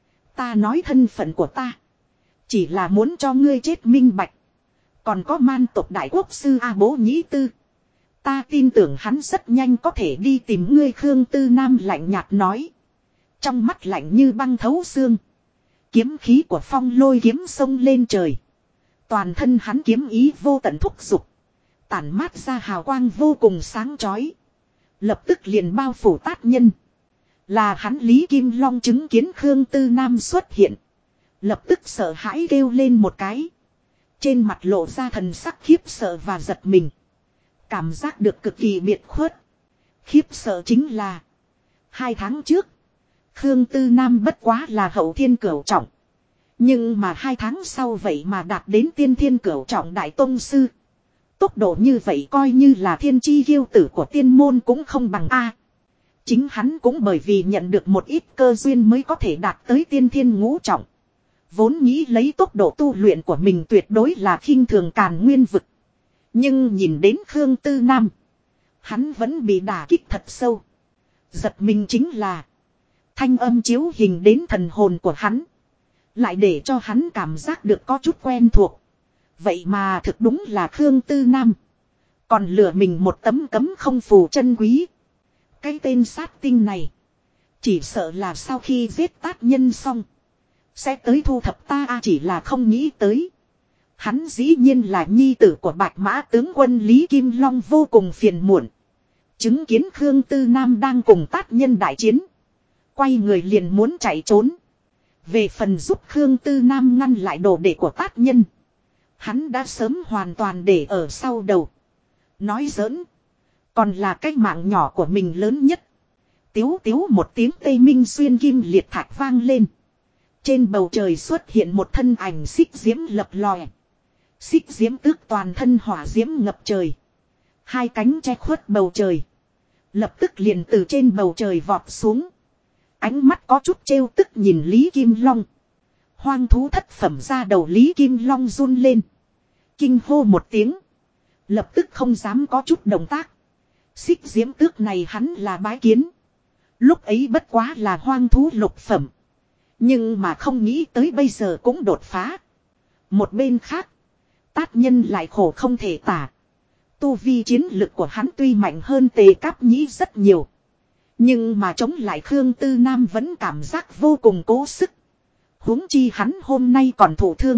Speaker 1: Ta nói thân phận của ta, chỉ là muốn cho ngươi chết minh bạch. Còn có man tộc đại quốc sư A Bố Nhĩ Tư, ta tin tưởng hắn rất nhanh có thể đi tìm ngươi. Khương Tư Nam lạnh nhạt nói, trong mắt lạnh như băng thấu xương. Kiếm khí của phong lôi kiếm xông lên trời, toàn thân hắn kiếm ý vô tận thúc giục, tản mát ra hào quang vô cùng sáng chói, lập tức liền bao phủ tát nhân. Là hắn Lý Kim Long chứng kiến Khương Tư Nam xuất hiện, lập tức sợ hãi kêu lên một cái. Trên mặt lộ ra thần sắc khiếp sợ và giật mình. Cảm giác được cực kỳ biệt khuất. Khiếp sợ chính là 2 tháng trước, Khương Tư Nam bất quá là hậu thiên cửu trọng. Nhưng mà 2 tháng sau vậy mà đạt đến tiên thiên cửu trọng đại tông sư. Tốc độ như vậy coi như là thiên chi kiêu tử của tiên môn cũng không bằng A. Chính hắn cũng bởi vì nhận được một ít cơ duyên mới có thể đạt tới tiên thiên ngũ trọng. Vốn nghĩ lấy tốc độ tu luyện của mình tuyệt đối là khinh thường Càn Nguyên vực. Nhưng nhìn đến Khương Tư Nam, hắn vẫn bị đả kích thật sâu. Giật mình chính là thanh âm chiếu hình đến thần hồn của hắn, lại để cho hắn cảm giác được có chút quen thuộc. Vậy mà thực đúng là Khương Tư Nam. Còn lừa mình một tấm cấm không phù chân quý. Cái tên sát tinh này, chỉ sợ là sau khi giết tát nhân xong sẽ tới thu thập ta, chỉ là không nghĩ tới. Hắn dĩ nhiên là nhi tử của Bạch Mã tướng quân Lý Kim Long, vô cùng phiền muộn. Chứng kiến Khương Tư Nam đang cùng tát nhân đại chiến, quay người liền muốn chạy trốn. Về phần giúp Khương Tư Nam ngăn lại đồ đệ của tát nhân, hắn đã sớm hoàn toàn để ở sau đầu. Nói giỡn, còn là cái mạng nhỏ của mình lớn nhất. Tiếu tiếu một tiếng tây minh xuyên kim liệt thạch vang lên. Trên bầu trời xuất hiện một thân ảnh xích diễm lập lòe. Xích diễm tước toàn thân hỏa diễm ngập trời. 2 cánh che khuất bầu trời. Lập tức liền từ trên bầu trời vọt xuống. Ánh mắt có chút trêu tức nhìn Lý Kim Long. Hoang thú thất phẩm ra đầu Lý Kim Long run lên. Kinh hô một tiếng. Lập tức không dám có chút động tác. Xích diễm tước này hắn là bái kiến. Lúc ấy bất quá là hoang thú lục phẩm. Nhưng mà không nghĩ tới bây giờ cũng đột phá. Một bên khác, tát nhân lại khổ không thể tả. Tu vi chiến lực của hắn tuy mạnh hơn Tề Cáp Nhĩ rất nhiều. Nhưng mà chống lại Khương Tư Nam vẫn cảm giác vô cùng cố sức. Huống chi hắn hôm nay còn thụ thương.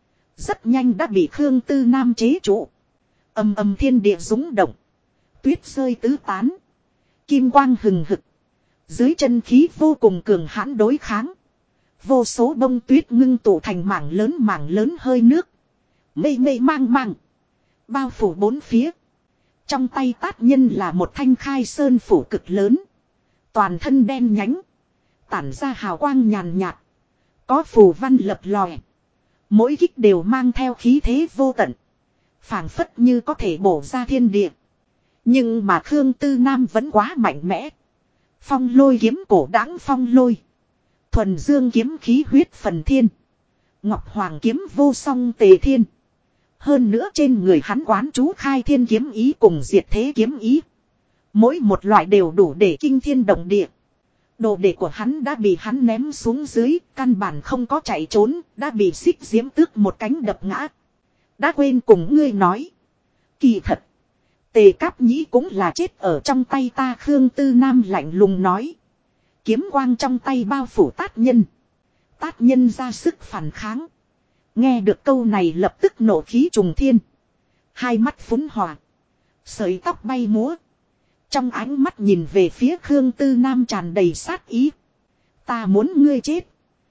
Speaker 1: Rất nhanh đã bị Khương Tư Nam chế trụ. Ầm ầm thiên địa rúng động. Tuyết rơi tứ tán. Kim quang hừng hực. Dưới chân khí vô cùng cường hãn đối kháng. Vô số bông tuyết ngưng tụ thành mảng lớn hơi nước. Mây mây mang mang. Bao phủ bốn phía. Trong tay tát nhân là một thanh khai sơn phủ cực lớn. Toàn thân đen nhánh. Tản ra hào quang nhàn nhạt. Có phù văn lập lòe. Mỗi kích đều mang theo khí thế vô tận. Phảng phất như có thể bổ ra thiên địa. Nhưng mà Khương Tư Nam vẫn quá mạnh mẽ. Phong lôi kiếm cổ đãng phong lôi. Thuần dương kiếm khí huyết phần thiên. Ngọc hoàng kiếm vô song tề thiên. Hơn nữa trên người hắn quán chú khai thiên kiếm ý cùng diệt thế kiếm ý. Mỗi một loại đều đủ để kinh thiên động địa. Đồ đệ của hắn đã bị hắn ném xuống dưới, căn bản không có chạy trốn, đã bị xích diễm tước một cánh đập ngã. Đã quên cùng ngươi nói. Kỳ thật, Tề Cáp Nhĩ cũng là chết ở trong tay ta. Khương Tư Nam lạnh lùng nói. Kiếm quang trong tay bao phủ tát nhân. Tát nhân ra sức phản kháng. Nghe được câu này lập tức nộ khí trùng thiên. Hai mắt phúng hỏa. Sợi tóc bay múa. Trong ánh mắt nhìn về phía Khương Tư Nam tràn đầy sát ý. Ta muốn ngươi chết.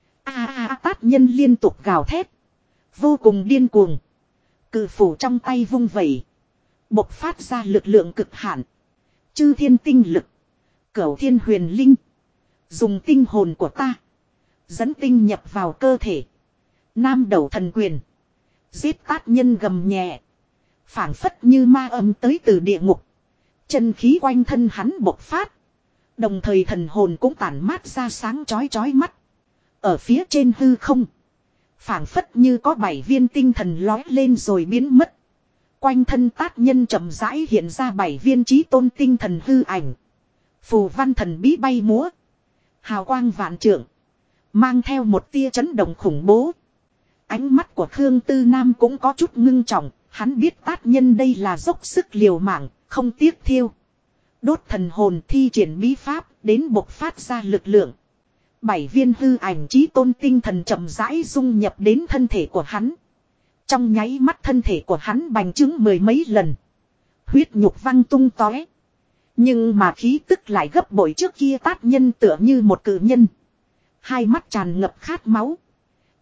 Speaker 1: Tát nhân liên tục gào thét. Vô cùng điên cuồng. Cự phủ trong tay vung vẩy. Bộc phát ra lực lượng cực hạn. Chư thiên tinh lực. Cửu thiên huyền linh. Dùng tinh hồn của ta. Dẫn tinh nhập vào cơ thể. Nam đầu thần quyền. Giết tát nhân gầm nhẹ. Phảng phất như ma âm tới từ địa ngục. Chân khí quanh thân hắn bộc phát. Đồng thời thần hồn cũng tản mát ra sáng chói chói mắt. Ở phía trên hư không. Phảng phất như có 7 viên tinh thần lói lên rồi biến mất. Quanh thân tát nhân chậm rãi hiện ra 7 viên chí tôn tinh thần hư ảnh. Phù văn thần bí bay múa. Hào quang vạn trượng. Mang theo một tia chấn động khủng bố. Ánh mắt của Khương Tư Nam cũng có chút ngưng trọng. Hắn biết tát nhân đây là dốc sức liều mạng, không tiếc thiêu. Đốt thần hồn thi triển bí pháp đến bộc phát ra lực lượng. 7 viên hư ảnh chí tôn tinh thần chậm rãi dung nhập đến thân thể của hắn. Trong nháy mắt thân thể của hắn bành trướng 10 mấy lần. Huyết nhục văng tung tóe. Nhưng mà khí tức lại gấp bội trước kia. Tát nhân tựa như một cự nhân. Hai mắt tràn ngập khát máu.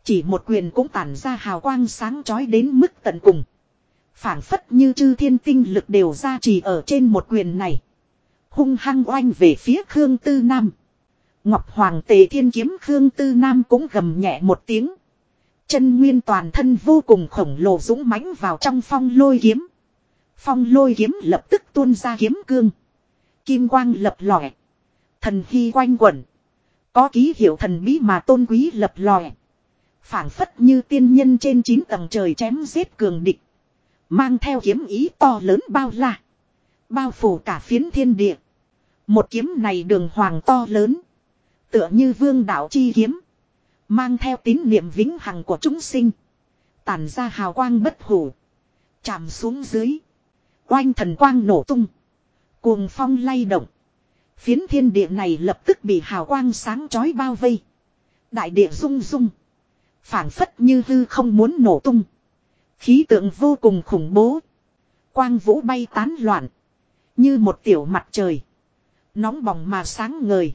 Speaker 1: Chỉ một quyền cũng tản ra hào quang sáng chói đến mức tận cùng. Phảng phất như chư thiên tinh lực đều ra trì ở trên một quyền này. Hung hăng oanh về phía Khương Tư Nam. Ngọc Hoàng Tề Thiên kiếm Khương Tư Nam cũng gầm nhẹ một tiếng. Chân nguyên toàn thân vô cùng khổng lồ dũng mãnh vào trong phong lôi kiếm. Phong lôi kiếm lập tức tuôn ra kiếm cương. Kim quang lập lòe. Thần hy quanh quẩn. Có ký hiệu thần bí mà tôn quý lập lòe. Phảng phất như tiên nhân trên 9 tầng trời chém giết cường địch. Mang theo kiếm ý to lớn bao la. Bao phủ cả phiến thiên địa. Một kiếm này đường hoàng to lớn. Tựa như vương đạo chi kiếm. Mang theo tín niệm vĩnh hằng của chúng sinh. Tản ra hào quang bất hủ. Chạm xuống dưới. Oanh thần quang nổ tung. Cuồng phong lay động. Phiến thiên địa này lập tức bị hào quang sáng chói bao vây. Đại địa rung rung. Phảng phất như hư không muốn nổ tung. Khí tượng vô cùng khủng bố. Quang vũ bay tán loạn. Như một tiểu mặt trời. Nóng bỏng mà sáng ngời.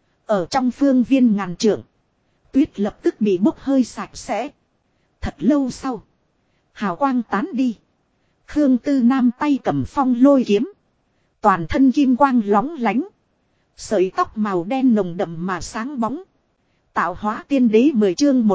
Speaker 1: Ở trong phương viên ngàn trượng. Tuyết lập tức bị bốc hơi sạch sẽ. Thật lâu sau. Hào quang tán đi. Khương Tư Nam tay cầm phong lôi kiếm. Toàn thân kim quang lóng lánh. Sợi tóc màu đen nồng đậm mà sáng bóng. Tạo hóa tiên đế 10 chương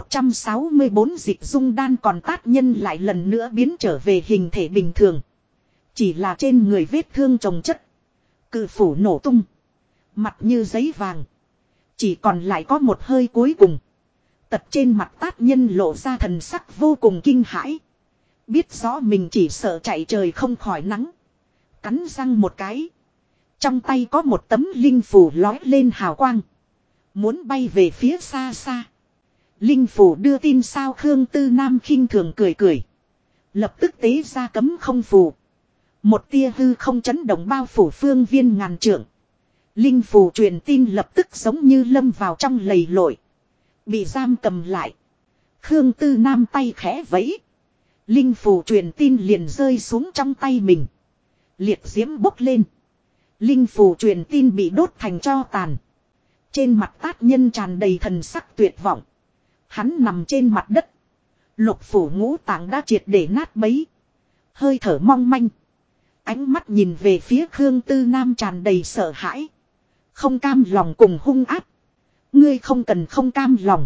Speaker 1: 164 dịch dung đan còn tát nhân lại lần nữa biến trở về hình thể bình thường. Chỉ là trên người vết thương chồng chất. Cự phủ nổ tung. Mặt như giấy vàng. Chỉ còn lại có một hơi cuối cùng. Tật trên mặt tát nhân lộ ra thần sắc vô cùng kinh hãi. Biết rõ mình chỉ sợ chạy trời không khỏi nắng. Cắn răng một cái. Trong tay có một tấm linh phù lói lên hào quang. Muốn bay về phía xa xa. Linh phù đưa tin sao Khương Tư Nam khinh thường cười cười. Lập tức tế ra cấm không phù. Một tia hư không chấn động bao phủ phương viên ngàn trượng. Linh phù truyền tin lập tức giống như lâm vào trong lầy lội. Bị giam cầm lại. Khương Tư Nam tay khẽ vẫy. Linh phù truyền tin liền rơi xuống trong tay mình. Liệt diễm bốc lên. Linh phù truyền tin bị đốt thành tro tàn. Trên mặt tát nhân tràn đầy thần sắc tuyệt vọng. Hắn nằm trên mặt đất. Lục phủ ngũ tạng đã triệt để nát bấy. Hơi thở mong manh. Ánh mắt nhìn về phía Khương Tư Nam tràn đầy sợ hãi. Không cam lòng cùng hung ác. Ngươi không cần không cam lòng.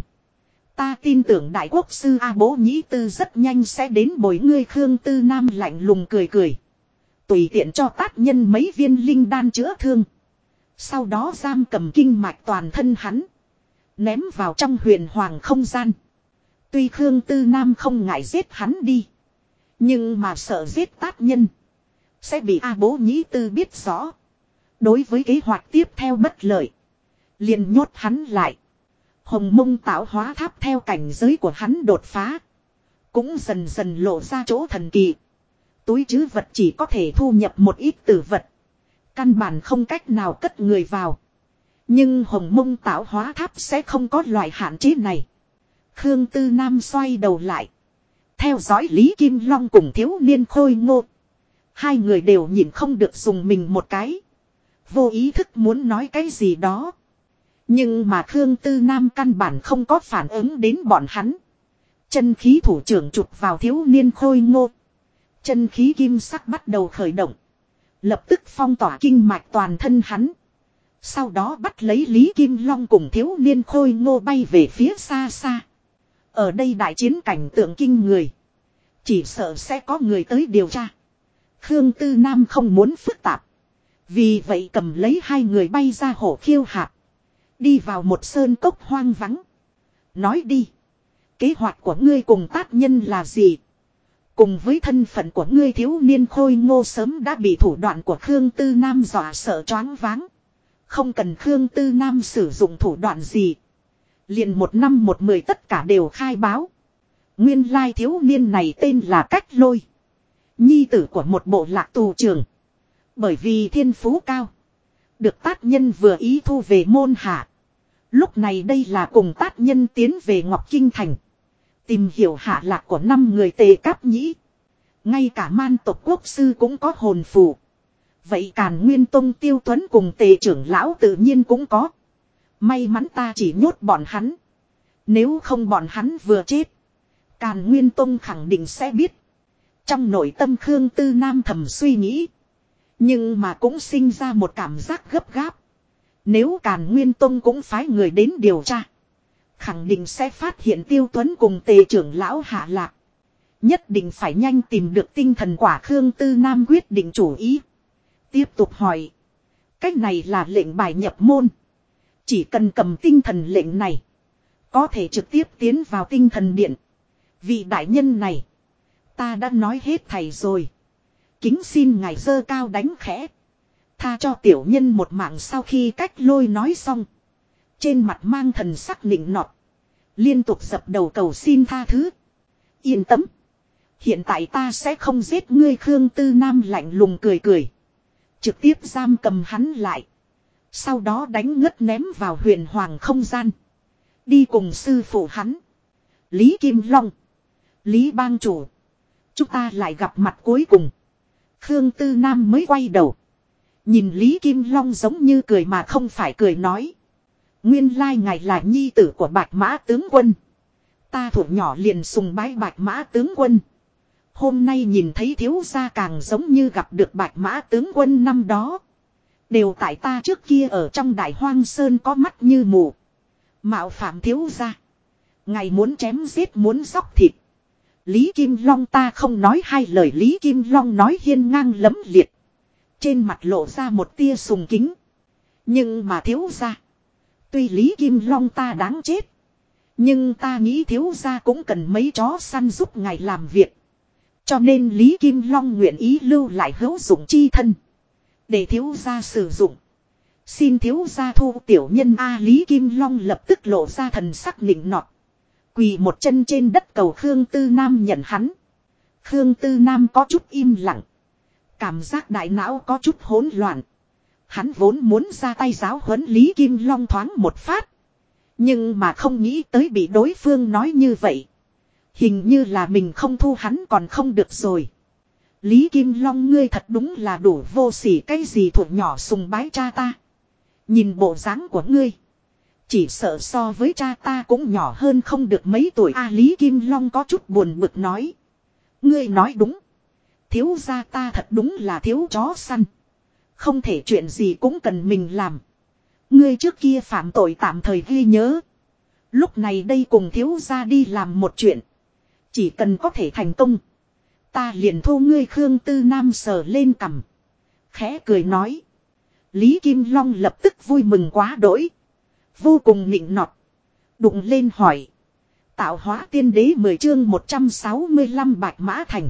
Speaker 1: Ta tin tưởng đại quốc sư A Bố Nhĩ Tư rất nhanh sẽ đến bồi ngươi. Khương Tư Nam lạnh lùng cười cười. Tùy tiện cho tát nhân mấy viên linh đan chữa thương. Sau đó giam cầm kinh mạch toàn thân hắn. Ném vào trong huyền hoàng không gian. Tuy Khương Tư Nam không ngại giết hắn đi. Nhưng mà sợ giết tát nhân. Sẽ bị A Bố Nhĩ Tư biết rõ. Đối với kế hoạch tiếp theo bất lợi. Liền nhốt hắn lại. Hồng Mông tạo hóa tháp theo cảnh giới của hắn đột phá. Cũng dần dần lộ ra chỗ thần kỳ. Túi trữ vật chỉ có thể thu nhập một ít tử vật. Căn bản không cách nào cất người vào. Nhưng Hồng Mông tạo hóa tháp sẽ không có loại hạn chế này. Khương Tư Nam xoay đầu lại. Theo dõi Lý Kim Long cùng thiếu niên Khôi Ngô. Hai người đều nhìn không được dùng mình một cái. Vô ý thức muốn nói cái gì đó. Nhưng mà Khương Tư Nam căn bản không có phản ứng đến bọn hắn. Chân khí thủ trưởng chụp vào thiếu niên Khôi Ngô. Chân khí kim sắc bắt đầu khởi động. Lập tức phong tỏa kinh mạch toàn thân hắn. Sau đó bắt lấy Lý Kim Long cùng thiếu niên Khôi Ngô bay về phía xa xa. Ở đây đại chiến cảnh tượng kinh người. Chỉ sợ sẽ có người tới điều tra. Khương Tư Nam không muốn phức tạp. Vì vậy cầm lấy hai người bay ra hổ khiêu hạp. Đi vào một sơn cốc hoang vắng. Nói đi. Kế hoạch của ngươi cùng tát nhân là gì? Cùng với thân phận của ngươi thiếu niên Khôi Ngô sớm đã bị thủ đoạn của Khương Tư Nam dọa sợ choáng váng. Không cần Khương Tư Nam sử dụng thủ đoạn gì. Liền 1 năm 1 10 tất cả đều khai báo. Nguyên lai thiếu niên này tên là Cách Lôi. Nhi tử của một bộ lạc tù trưởng. Bởi vì thiên phú cao. Được tát nhân vừa ý thu về môn hạ. Lúc này đây là cùng tát nhân tiến về Ngọc Kinh Thành. Tìm hiểu hạ lạc của 5 người Tề Cáp Nhĩ. Ngay cả man tộc quốc sư cũng có hồn phù. Vậy Càn Nguyên Tông Tiêu Tuấn cùng Tề trưởng lão tự nhiên cũng có. May mắn ta chỉ nhốt bọn hắn. Nếu không bọn hắn vừa chết. Càn Nguyên Tông khẳng định sẽ biết. Trong nội tâm Khương Tư Nam thầm suy nghĩ. Nhưng mà cũng sinh ra một cảm giác gấp gáp. Nếu Càn Nguyên Tông cũng phái người đến điều tra. Khẳng định sẽ phát hiện Tiêu Tuấn cùng Tề trưởng lão hạ lạc. Nhất định phải nhanh tìm được tinh thần quả. Khương Tư Nam quyết định chủ ý. Tiếp tục hỏi. Cách này là lệnh bài nhập môn. Chỉ cần cầm tinh thần lệnh này. Có thể trực tiếp tiến vào tinh thần điện. Vị đại nhân này. Ta đã nói hết thầy rồi. Kính xin ngài giơ cao đánh khẽ. Tha cho tiểu nhân một mạng. Sau khi Cách Lôi nói xong. Trên mặt mang thần sắc nịnh nọt. Liên tục dập đầu cầu xin tha thứ. Yên tâm. Hiện tại ta sẽ không giết ngươi. Khương Tư Nam lạnh lùng cười cười. Trực tiếp giam cầm hắn lại. Sau đó đánh ngất ném vào huyền hoàng không gian. Đi cùng sư phụ hắn. Lý Kim Long. Lý bang chủ. Chúng ta lại gặp mặt cuối cùng. Khương Tư Nam mới quay đầu. Nhìn Lý Kim Long giống như cười mà không phải cười nói. Nguyên lai ngài là nhi tử của Bạch Mã tướng quân. Ta thuở nhỏ liền sùng bái Bạch Mã tướng quân. Hôm nay nhìn thấy thiếu gia càng giống như gặp được Bạch Mã tướng quân năm đó. Đều tại ta trước kia ở trong Đại Hoang Sơn có mắt như mù. Mạo phạm thiếu gia. Ngài muốn chém giết muốn xóc thịt. Lý Kim Long ta không nói hai lời. Lý Kim Long nói hiên ngang lẫm liệt. Trên mặt lộ ra một tia sùng kính. Nhưng mà thiếu gia. Tuy Lý Kim Long ta đáng chết. Nhưng ta nghĩ thiếu gia cũng cần mấy chó săn giúp ngài làm việc. Cho nên Lý Kim Long nguyện ý lưu lại hữu dụng chi thân. Để thiếu gia sử dụng. Xin thiếu gia thu tiểu nhân A. Lý Kim Long lập tức lộ ra thần sắc nịnh nọt. Quỳ một chân trên đất cầu Khương Tư Nam nhận hắn. Khương Tư Nam có chút im lặng. Cảm giác đại não có chút hỗn loạn. Hắn vốn muốn ra tay giáo huấn Lý Kim Long thoáng một phát. Nhưng mà không nghĩ tới bị đối phương nói như vậy. Hình như là mình không thu hắn còn không được rồi. Lý Kim Long ngươi thật đúng là đủ vô sỉ. Cái gì thuộc nhỏ sùng bái cha ta. Nhìn bộ dáng của ngươi. Chỉ sợ so với cha ta cũng nhỏ hơn không được mấy tuổi. Lý Kim Long có chút buồn bực nói. Ngươi nói đúng. Thiếu gia ta thật đúng là thiếu chó săn. Không thể chuyện gì cũng cần mình làm. Ngươi trước kia phạm tội tạm thời ghi nhớ. Lúc này đây cùng thiếu gia đi làm một chuyện. Chỉ cần có thể thành công. Ta liền thu ngươi. Khương Tư Nam sờ lên cằm. Khẽ cười nói. Lý Kim Long lập tức vui mừng quá đỗi. Vô cùng nịnh nọt. Đụng lên hỏi. Tạo hóa tiên đế 10 chương 165 Bạch Mã Thành.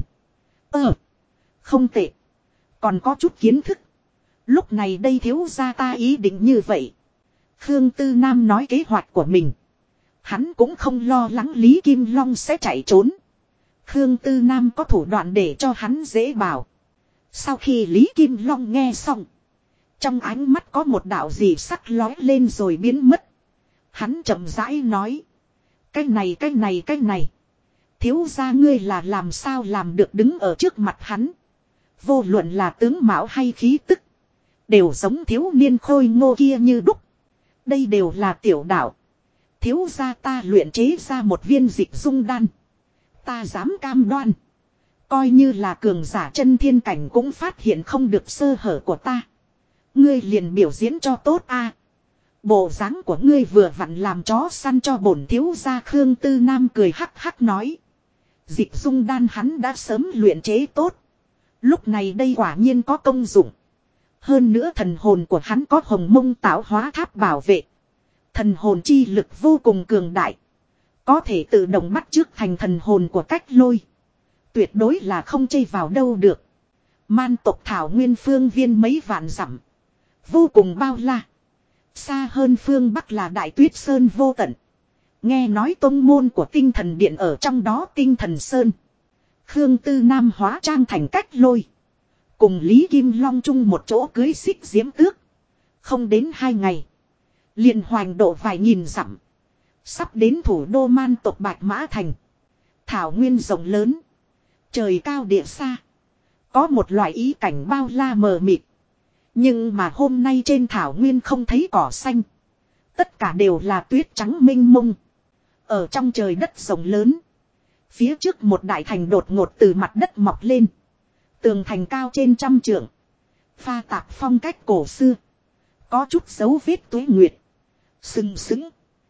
Speaker 1: Không tệ. Còn có chút kiến thức. Lúc này đây thiếu gia ta ý định như vậy. Khương Tư Nam nói kế hoạch của mình. Hắn cũng không lo lắng Lý Kim Long sẽ chạy trốn. Khương Tư Nam có thủ đoạn để cho hắn dễ bảo. Sau khi Lý Kim Long nghe xong. Trong ánh mắt có một đạo gì sắc lói lên rồi biến mất. Hắn chậm rãi nói. Cái này. Thiếu gia ngươi là làm sao làm được đứng ở trước mặt hắn. Vô luận là tướng mạo hay khí tức. Đều giống thiếu niên khôi ngô kia như đúc. Đây đều là tiểu đạo. Thiếu gia ta luyện chế ra một viên dịch dung đan. Ta dám cam đoan. Coi như là cường giả chân thiên cảnh cũng phát hiện không được sơ hở của ta. Ngươi liền biểu diễn cho tốt a. Bộ dáng của ngươi vừa vặn làm chó săn cho bổn thiếu gia. Khương Tư Nam cười hắc hắc nói. Dịch dung đan hắn đã sớm luyện chế tốt. Lúc này đây quả nhiên có công dụng. Hơn nữa thần hồn của hắn có hồng mông tạo hóa tháp bảo vệ. Thần hồn chi lực vô cùng cường đại. Có thể tự động bắt chước thành thần hồn của Cách Lôi. Tuyệt đối là không chây vào đâu được. Man tộc thảo nguyên phương viên mấy vạn dặm. Vô cùng bao la. Xa hơn phương Bắc là Đại Tuyết Sơn vô tận. Nghe nói tông môn của tinh thần điện ở trong đó tinh thần sơn. Khương Tư Nam hóa trang thành Cách Lôi. Cùng Lý Kim Long chung một chỗ cưới xích diễm tước. Không đến 2 ngày. Liền hoành độ vài nghìn dặm. Sắp đến thủ đô man tộc Bạch Mã Thành. Thảo nguyên rộng lớn. Trời cao địa xa. Có một loại ý cảnh bao la mờ mịt. Nhưng mà hôm nay trên thảo nguyên không thấy cỏ xanh. Tất cả đều là tuyết trắng mênh mông. Ở trong trời đất rộng lớn. Phía trước một đại thành đột ngột từ mặt đất mọc lên. Tường thành cao trên 100 trượng. Pha tạp phong cách cổ xưa. Có chút dấu vết tuế nguyệt. Sừng sững.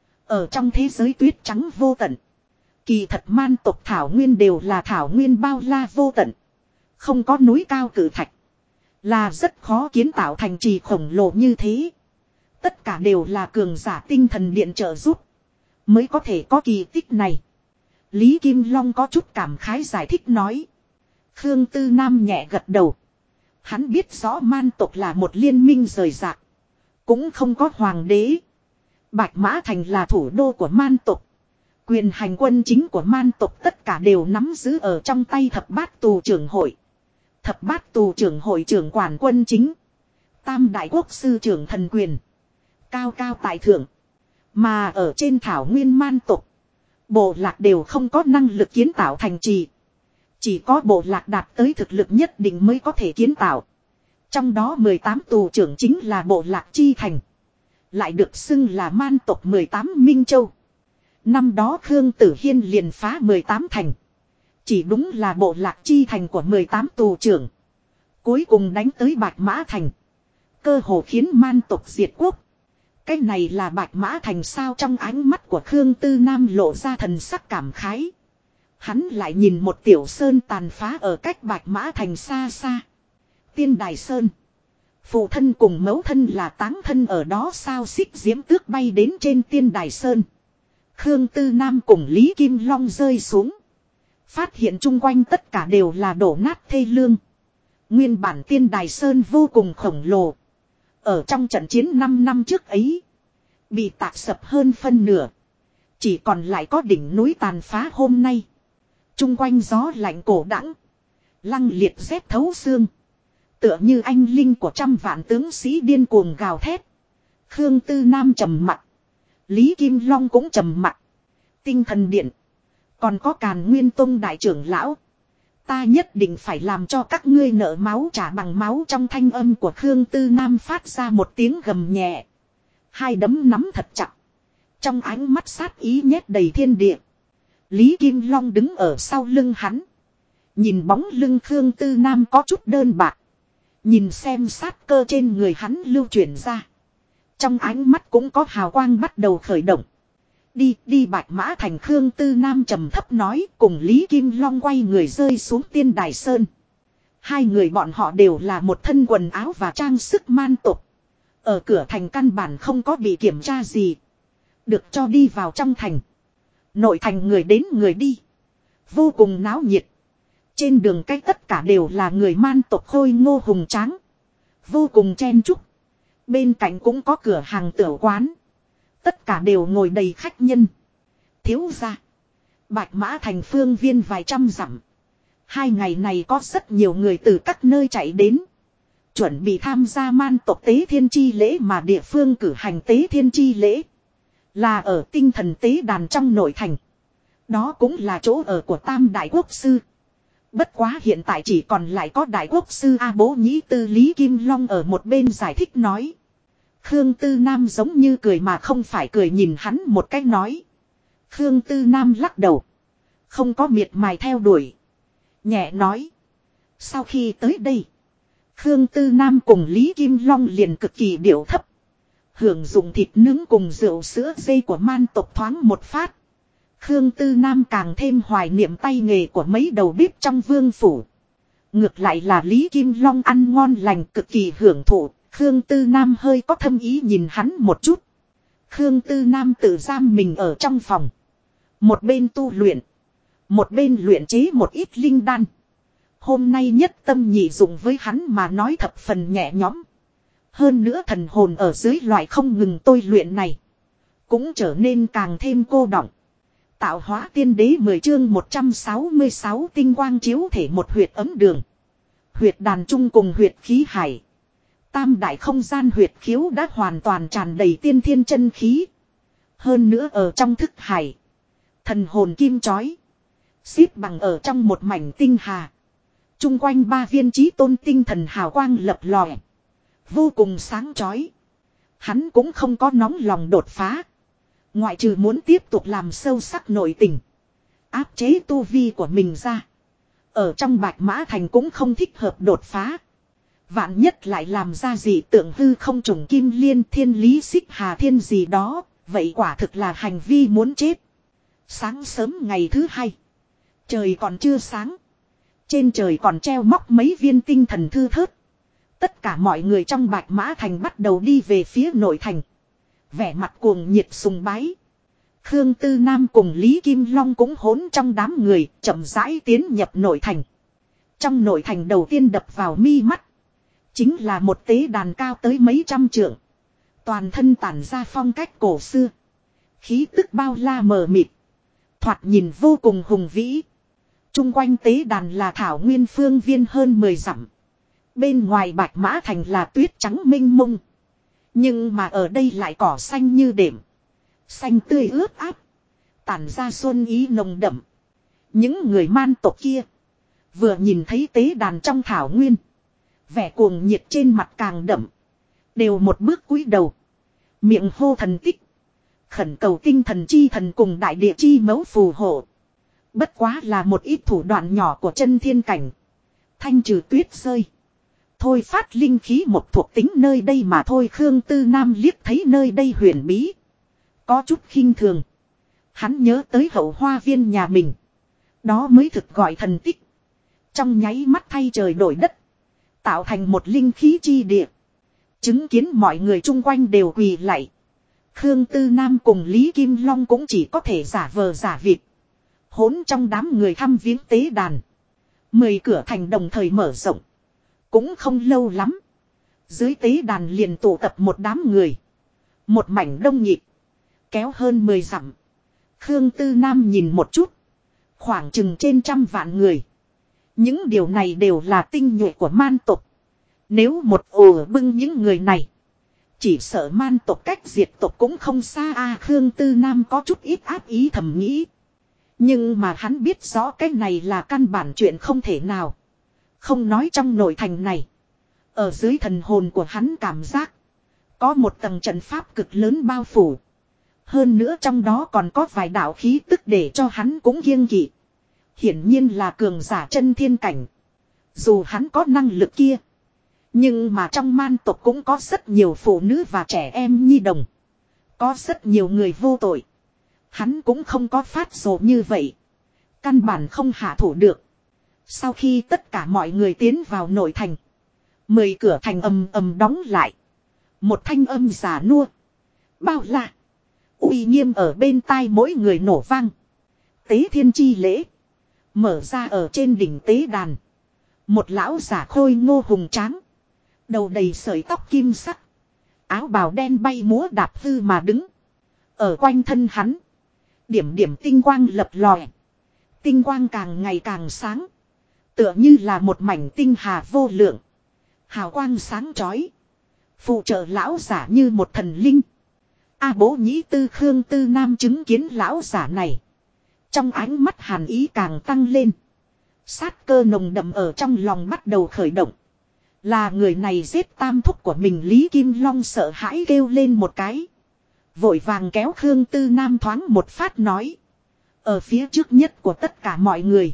Speaker 1: Ở trong thế giới tuyết trắng vô tận. Kỳ thật man tộc thảo nguyên đều là thảo nguyên bao la vô tận. Không có núi cao cử thạch. Là rất khó kiến tạo thành trì khổng lồ như thế. Tất cả đều là cường giả tinh thần điện trợ giúp. Mới có thể có kỳ tích này. Lý Kim Long có chút cảm khái giải thích nói. Khương Tư Nam nhẹ gật đầu. Hắn biết rõ man tộc là một liên minh rời rạc. Cũng không có hoàng đế. Bạch Mã Thành là thủ đô của man tộc. Quyền hành quân chính của man tộc tất cả đều nắm giữ ở trong tay thập bát tù trưởng hội. Thập bát tù trưởng hội trưởng quản quân chính. Tam đại quốc sư trưởng thần quyền. Cao cao tại thượng. Mà ở trên thảo nguyên man tộc. Bộ lạc đều không có năng lực kiến tạo thành trì. Chỉ có bộ lạc đạt tới thực lực nhất định mới có thể kiến tạo. Trong đó 18 tù trưởng chính là bộ lạc chi thành. Lại được xưng là man tộc 18 Minh Châu. Năm đó Khương Tử Hiên liền phá 18 thành. Chỉ đúng là bộ lạc chi thành của 18 tù trưởng. Cuối cùng đánh tới Bạch Mã Thành. Cơ hồ khiến man tộc diệt quốc. Cái này là Bạch Mã Thành sao? Trong ánh mắt của Khương Tư Nam lộ ra thần sắc cảm khái. Hắn lại nhìn một tiểu sơn tàn phá ở cách Bạch Mã Thành xa xa. Tiên Đài Sơn. Phụ thân cùng mẫu thân là táng thân ở đó sao? Xích diễm tước bay đến trên Tiên Đài Sơn. Khương Tư Nam cùng Lý Kim Long rơi xuống. Phát hiện chung quanh tất cả đều là đổ nát thê lương. Nguyên bản Tiên Đài Sơn vô cùng khổng lồ. Ở trong trận chiến 5 năm trước ấy. Bị tạc sập hơn phân nửa. Chỉ còn lại có đỉnh núi tàn phá hôm nay. Chung quanh gió lạnh cổ đãng. Lăng liệt rét thấu xương. Tựa như anh linh của trăm vạn tướng sĩ điên cuồng gào thét. Khương Tư Nam trầm mặc. Lý Kim Long cũng trầm mặc. Tinh thần điện. Còn có Càn Nguyên Tông đại trưởng lão. Ta nhất định phải làm cho các ngươi nợ máu trả bằng máu. Trong thanh âm của Khương Tư Nam phát ra một tiếng gầm nhẹ. Hai đấm nắm thật chặt. Trong ánh mắt sát ý nhét đầy thiên địa. Lý Kim Long đứng ở sau lưng hắn. Nhìn bóng lưng Khương Tư Nam có chút đơn bạc. Nhìn xem sát cơ trên người hắn lưu chuyển ra. Trong ánh mắt cũng có hào quang bắt đầu khởi động. Đi Bạch Mã Thành. Khương Tư Nam trầm thấp nói, cùng Lý Kim Long quay người rơi xuống Tiên Đài Sơn. Hai người bọn họ đều là một thân quần áo và trang sức man tộc. Ở cửa thành căn bản không có bị kiểm tra gì. Được cho đi vào trong thành. Nội thành người đến người đi. Vô cùng náo nhiệt. Trên đường cách tất cả đều là người man tộc khôi ngô hùng tráng. Vô cùng chen chúc. Bên cạnh cũng có cửa hàng tiểu quán. Tất cả đều ngồi đầy khách nhân. Thiếu gia. Bạch Mã Thành phương viên vài trăm dặm. Hai ngày này có rất nhiều người từ các nơi chạy đến. Chuẩn bị tham gia man tộc tế thiên chi lễ mà địa phương cử hành tế thiên chi lễ. Là ở tinh thần tế đàn trong nội thành. Đó cũng là chỗ ở của Tam Đại Quốc Sư. Bất quá hiện tại chỉ còn lại có Đại Quốc Sư A Bố Nhĩ Tư. Lý Kim Long ở một bên giải thích nói. Khương Tư Nam giống như cười mà không phải cười nhìn hắn một cách nói. Khương Tư Nam lắc đầu. Không có miệt mài theo đuổi. Nhẹ nói. Sau khi tới đây. Khương Tư Nam cùng Lý Kim Long liền cực kỳ điệu thấp. Hưởng dụng thịt nướng cùng rượu sữa dây của man tộc thoáng một phát. Khương Tư Nam càng thêm hoài niệm tay nghề của mấy đầu bếp trong vương phủ. Ngược lại là Lý Kim Long ăn ngon lành cực kỳ hưởng thụ. Khương Tư Nam hơi có thâm ý nhìn hắn một chút. Khương Tư Nam tự giam mình ở trong phòng. Một bên tu luyện. Một bên luyện chế một ít linh đan. Hôm nay nhất tâm nhị dụng với hắn mà nói thập phần nhẹ nhõm. Hơn nữa thần hồn ở dưới loại không ngừng tôi luyện này. Cũng trở nên càng thêm cô đọng. Tạo hóa tiên đế 10 chương 166 tinh quang chiếu thể một huyệt ấm đường. Huyệt đàn trung cùng huyệt khí hải. Tam đại không gian huyệt khiếu đã hoàn toàn tràn đầy tiên thiên chân khí. Hơn nữa ở trong thức hải. Thần hồn kim chói. Xếp bằng ở trong một mảnh tinh hà. Trung quanh ba viên chí tôn tinh thần hào quang lập lòe. Vô cùng sáng chói. Hắn cũng không có nóng lòng đột phá. Ngoại trừ muốn tiếp tục làm sâu sắc nội tình. Áp chế tu vi của mình ra. Ở trong Bạch Mã Thành cũng không thích hợp đột phá. Vạn nhất lại làm ra gì tượng hư không trùng kim liên thiên lý xích hà thiên gì đó. Vậy quả thực là hành vi muốn chết. Sáng sớm ngày thứ hai. Trời còn chưa sáng. Trên trời còn treo móc mấy viên tinh thần thư thớt. Tất cả mọi người trong Bạch Mã Thành bắt đầu đi về phía nội thành. Vẻ mặt cuồng nhiệt sùng bái. Khương Tư Nam cùng Lý Kim Long cũng hỗn trong đám người, chậm rãi tiến nhập nội thành. Trong nội thành đầu tiên đập vào mi mắt. Chính là một tế đàn cao tới mấy trăm trượng. Toàn thân tản ra phong cách cổ xưa. Khí tức bao la mờ mịt. Thoạt nhìn vô cùng hùng vĩ. Trung quanh tế đàn là thảo nguyên phương viên hơn 10 dặm. Bên ngoài Bạch Mã Thành là tuyết trắng mênh mông. Nhưng mà ở đây lại cỏ xanh như đệm. Xanh tươi ướt áp. Tản ra xuân ý nồng đậm. Những người man tộc kia. Vừa nhìn thấy tế đàn trong thảo nguyên. Vẻ cuồng nhiệt trên mặt càng đậm. Đều một bước cúi đầu. Miệng hô thần tích. Khẩn cầu tinh thần chi thần cùng đại địa chi mẫu phù hộ. Bất quá là một ít thủ đoạn nhỏ của chân thiên cảnh. Thanh trừ tuyết rơi. Thôi phát linh khí một thuộc tính nơi đây mà thôi. Khương Tư Nam liếc thấy nơi đây huyền bí. Có chút khinh thường. Hắn nhớ tới hậu hoa viên nhà mình. Đó mới thực gọi thần tích. Trong nháy mắt thay trời đổi đất. Tạo thành một linh khí chi địa. Chứng kiến mọi người chung quanh đều quỳ lạy. Khương Tư Nam cùng Lý Kim Long cũng chỉ có thể giả vờ giả vịt. Hỗn trong đám người thăm viếng tế đàn. 10 cửa thành đồng thời mở rộng. Cũng không lâu lắm. Dưới tế đàn liền tụ tập một đám người. Một mảnh đông nhịp. Kéo hơn 10 dặm. Khương Tư Nam nhìn một chút. Khoảng chừng trên 100 vạn người. Những điều này đều là tinh nhuệ của man tộc. Nếu một ổ bưng những người này. Chỉ sợ man tộc cách diệt tộc cũng không xa Khương Tư Nam có chút ít áp ý thầm nghĩ. Nhưng mà hắn biết rõ cái này là căn bản chuyện không thể nào. Không nói trong nội thành này. Ở dưới thần hồn của hắn cảm giác. Có một tầng trận pháp cực lớn bao phủ. Hơn nữa trong đó còn có vài đạo khí tức để cho hắn cũng kiêng kỵ. Hiển nhiên là cường giả chân thiên cảnh. Dù hắn có năng lực kia. Nhưng mà trong man tộc cũng có rất nhiều phụ nữ và trẻ em nhi đồng. Có rất nhiều người vô tội. Hắn cũng không có phát rồ như vậy. Căn bản không hạ thủ được. Sau khi tất cả mọi người tiến vào nội thành. 10 cửa thành ầm ầm đóng lại. Một thanh âm giả nua. Bao la. Uy nghiêm ở bên tai mỗi người nổ vang. Tế thiên chi lễ. Mở ra ở trên đỉnh tế đàn. Một lão giả khôi ngô hùng tráng. Đầu đầy sợi tóc kim sắc. Áo bào đen bay múa đạp hư mà đứng. Ở quanh thân hắn. Điểm điểm tinh quang lập lòe. Tinh quang càng ngày càng sáng. Tựa như là một mảnh tinh hà vô lượng. Hào quang sáng chói. Phụ trợ lão giả như một thần linh. Bố nhĩ tư Khương Tư Nam chứng kiến lão giả này. Trong ánh mắt hàn ý càng tăng lên. Sát cơ nồng đậm ở trong lòng bắt đầu khởi động. Là người này giết tam thúc của mình. Lý Kim Long sợ hãi kêu lên một cái. Vội vàng kéo Khương Tư Nam thoáng một phát nói. Ở phía trước nhất của tất cả mọi người.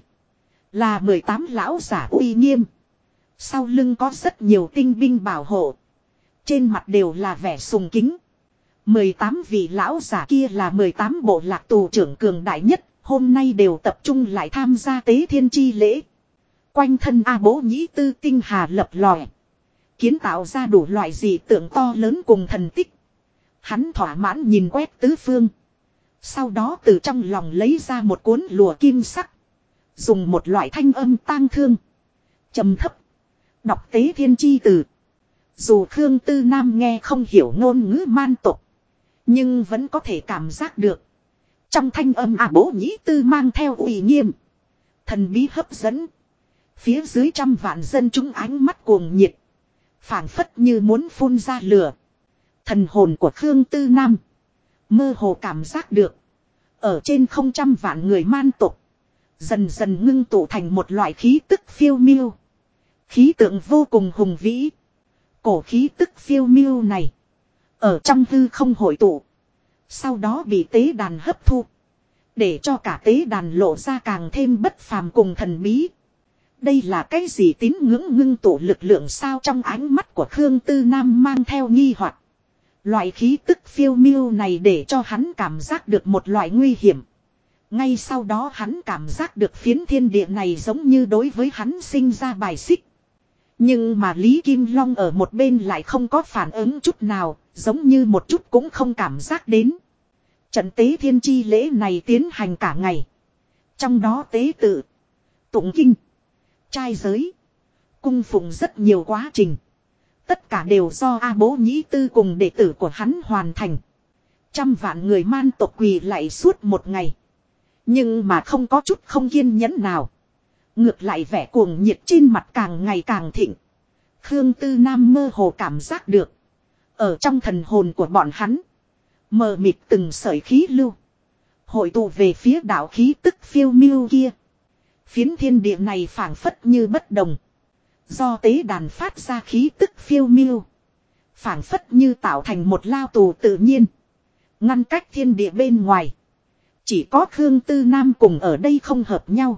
Speaker 1: Là 18 lão giả uy nghiêm. Sau lưng có rất nhiều tinh binh bảo hộ. Trên mặt đều là vẻ sùng kính. 18 vị lão giả kia là 18 bộ lạc tù trưởng cường đại nhất. Hôm nay đều tập trung lại tham gia tế thiên chi lễ. Quanh thân bố nhĩ tư tinh hà lập lòe. Kiến tạo ra đủ loại dị tượng to lớn cùng thần tích. Hắn thỏa mãn nhìn quét tứ phương. Sau đó từ trong lòng lấy ra một cuốn lụa kim sắc. Dùng một loại thanh âm tang thương. Trầm thấp. Đọc tế thiên chi từ. Dù Khương Tư Nam nghe không hiểu ngôn ngữ man tộc. Nhưng vẫn có thể cảm giác được. Trong thanh âm bố nhĩ tư mang theo uy nghiêm. Thần bí hấp dẫn. Phía dưới 100 vạn dân chúng ánh mắt cuồng nhiệt. Phảng phất như muốn phun ra lửa. Thần hồn của Khương Tư Nam. Mơ hồ cảm giác được. Ở trên 100 vạn người man tộc. Dần dần ngưng tụ thành một loại khí tức phiêu miêu. Khí tượng vô cùng hùng vĩ. Cổ khí tức phiêu miêu này. Ở trong hư không hội tụ. Sau đó bị tế đàn hấp thu. Để cho cả tế đàn lộ ra càng thêm bất phàm cùng thần bí. Đây là cái gì tín ngưỡng ngưng tụ lực lượng sao trong ánh mắt của Khương Tư Nam mang theo nghi hoặc. Loại khí tức phiêu miêu này để cho hắn cảm giác được một loại nguy hiểm. Ngay sau đó hắn cảm giác được phiến thiên địa này giống như đối với hắn sinh ra bài xích. Nhưng mà Lý Kim Long ở một bên lại không có phản ứng chút nào, giống như một chút cũng không cảm giác đến. Trận tế thiên chi lễ này tiến hành cả ngày. Trong đó tế tự, tụng kinh, trai giới, cung phụng rất nhiều quá trình. Tất cả đều do A Bố Nhĩ Tư cùng đệ tử của hắn hoàn thành. Trăm vạn người man tộc quỳ lạy suốt một ngày. Nhưng mà không có chút không kiên nhẫn nào. Ngược lại vẻ cuồng nhiệt trên mặt càng ngày càng thịnh. Khương Tư Nam mơ hồ cảm giác được. Ở trong thần hồn của bọn hắn. Mờ mịt từng sợi khí lưu. Hội tụ về phía đạo khí tức phiêu miêu kia. Phiến thiên địa này phảng phất như bất đồng. Do tế đàn phát ra khí tức phiêu miêu. Phảng phất như tạo thành một lao tù tự nhiên. Ngăn cách thiên địa bên ngoài. Chỉ có Khương Tư Nam cùng ở đây không hợp nhau.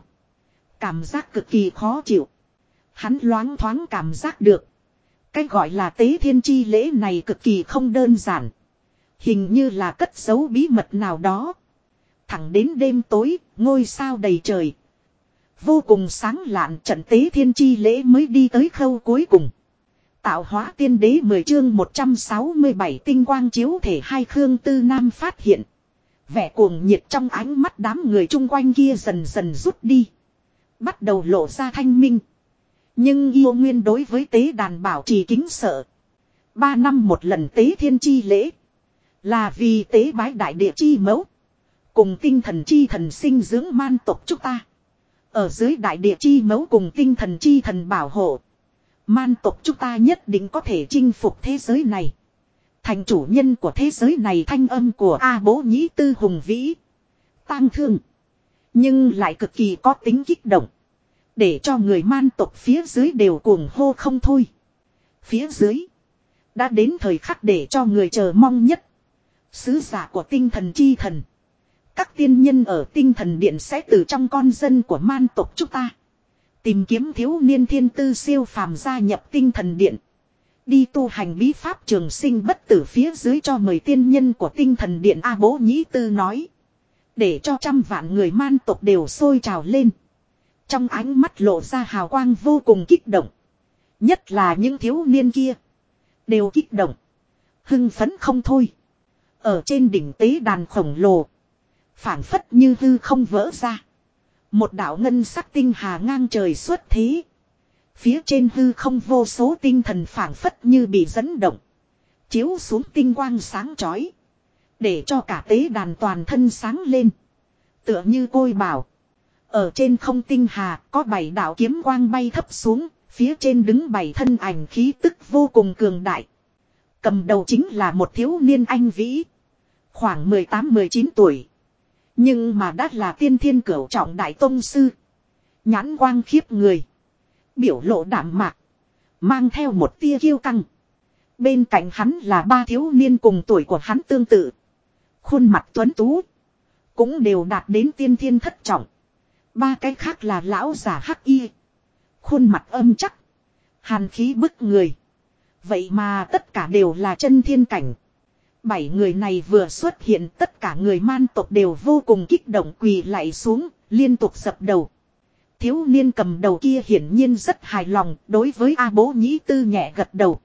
Speaker 1: Cảm giác cực kỳ khó chịu. Hắn loáng thoáng cảm giác được. Cái gọi là tế thiên chi lễ này cực kỳ không đơn giản. Hình như là cất giấu bí mật nào đó. Thẳng đến đêm tối, ngôi sao đầy trời. Vô cùng sáng lạn trận tế thiên chi lễ mới đi tới khâu cuối cùng. Tạo hóa tiên đế 10 chương 167 tinh quang chiếu thể hai Khương Tư Nam phát hiện. Vẻ cuồng nhiệt trong ánh mắt đám người chung quanh kia dần dần rút đi. Bắt đầu lộ ra thanh minh. Nhưng yêu nguyên đối với tế đàn bảo trì kính sợ. 3 năm một lần tế thiên chi lễ. Là vì tế bái đại địa chi mẫu. Cùng tinh thần chi thần sinh dưỡng man tộc chúng ta. Ở dưới đại địa chi mẫu cùng tinh thần chi thần bảo hộ. Man tộc chúng ta nhất định có thể chinh phục thế giới này. Thành chủ nhân của thế giới này thanh âm của A Bố Nhĩ Tư hùng vĩ. Tang thương. Nhưng lại cực kỳ có tính kích động. Để cho người man tộc phía dưới đều cuồng hô không thôi. Phía dưới. Đã đến thời khắc để cho người chờ mong nhất. Sứ giả của tinh thần chi thần. Các tiên nhân ở tinh thần điện sẽ từ trong con dân của man tộc chúng ta. Tìm kiếm thiếu niên thiên tư siêu phàm gia nhập tinh thần điện. Đi tu hành bí pháp trường sinh bất tử phía dưới cho mời tiên nhân của tinh thần điện A Bố Nhĩ Tư nói. Để cho trăm vạn người man tộc đều sôi trào lên. Trong ánh mắt lộ ra hào quang vô cùng kích động. Nhất là những thiếu niên kia. Đều kích động. Hưng phấn không thôi. Ở trên đỉnh tế đàn khổng lồ. Phảng phất như hư không vỡ ra. Một đạo ngân sắc tinh hà ngang trời xuất thế. Phía trên hư không vô số tinh thần phảng phất như bị dẫn động. Chiếu xuống tinh quang sáng chói. Để cho cả tế đàn toàn thân sáng lên. Tựa như côi bảo. Ở trên không tinh hà có 7 đạo kiếm quang bay thấp xuống. Phía trên đứng 7 thân ảnh khí tức vô cùng cường đại. Cầm đầu chính là một thiếu niên anh vĩ. Khoảng 18-19 tuổi. Nhưng mà đã là tiên thiên cửu trọng đại tông sư. Nhãn quang khiếp người. Biểu lộ đạm mạc. Mang theo một tia kiêu căng. Bên cạnh hắn là 3 thiếu niên cùng tuổi của hắn tương tự. Khuôn mặt tuấn tú. Cũng đều đạt đến tiên thiên thất trọng. 3 cái khác là lão giả hắc y. Khuôn mặt âm chắc. Hàn khí bức người. Vậy mà tất cả đều là chân thiên cảnh. 7 người này vừa xuất hiện tất cả người man tộc đều vô cùng kích động quỳ lạy xuống, liên tục dập đầu. Thiếu niên cầm đầu kia hiển nhiên rất hài lòng đối với A Bố Nhĩ Tư nhẹ gật đầu.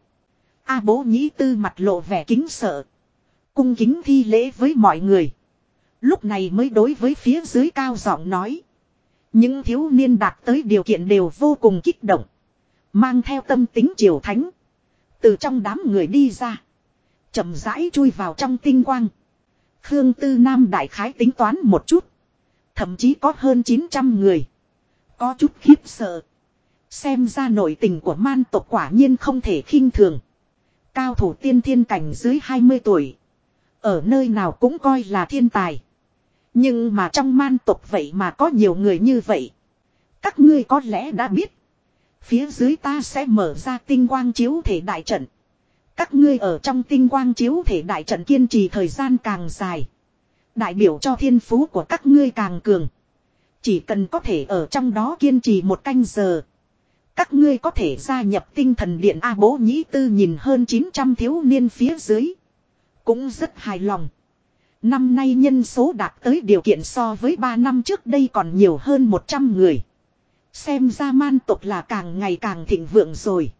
Speaker 1: A Bố Nhĩ Tư mặt lộ vẻ kính sợ. Cung kính thi lễ với mọi người. Lúc này mới đối với phía dưới cao giọng nói. Những thiếu niên đạt tới điều kiện đều vô cùng kích động. Mang theo tâm tính triều thánh. Từ trong đám người đi ra. Chậm rãi chui vào trong tinh quang. Khương Tư Nam đại khái tính toán một chút. Thậm chí có hơn 900 người. Có chút khiếp sợ. Xem ra nội tình của man tộc quả nhiên không thể khinh thường. Cao thủ tiên thiên cảnh dưới 20 tuổi. Ở nơi nào cũng coi là thiên tài. Nhưng mà trong man tộc vậy mà có nhiều người như vậy. Các ngươi có lẽ đã biết. Phía dưới ta sẽ mở ra tinh quang chiếu thể đại trận. Các ngươi ở trong tinh quang chiếu thể đại trận kiên trì thời gian càng dài. Đại biểu cho thiên phú của các ngươi càng cường. Chỉ cần có thể ở trong đó kiên trì 1 canh giờ. Các ngươi có thể gia nhập tinh thần điện. A Bố Nhĩ Tư nhìn hơn 900 thiếu niên phía dưới. Cũng rất hài lòng. Năm nay nhân số đạt tới điều kiện so với 3 năm trước đây còn nhiều hơn 100 người. Xem ra man tộc là càng ngày càng thịnh vượng rồi.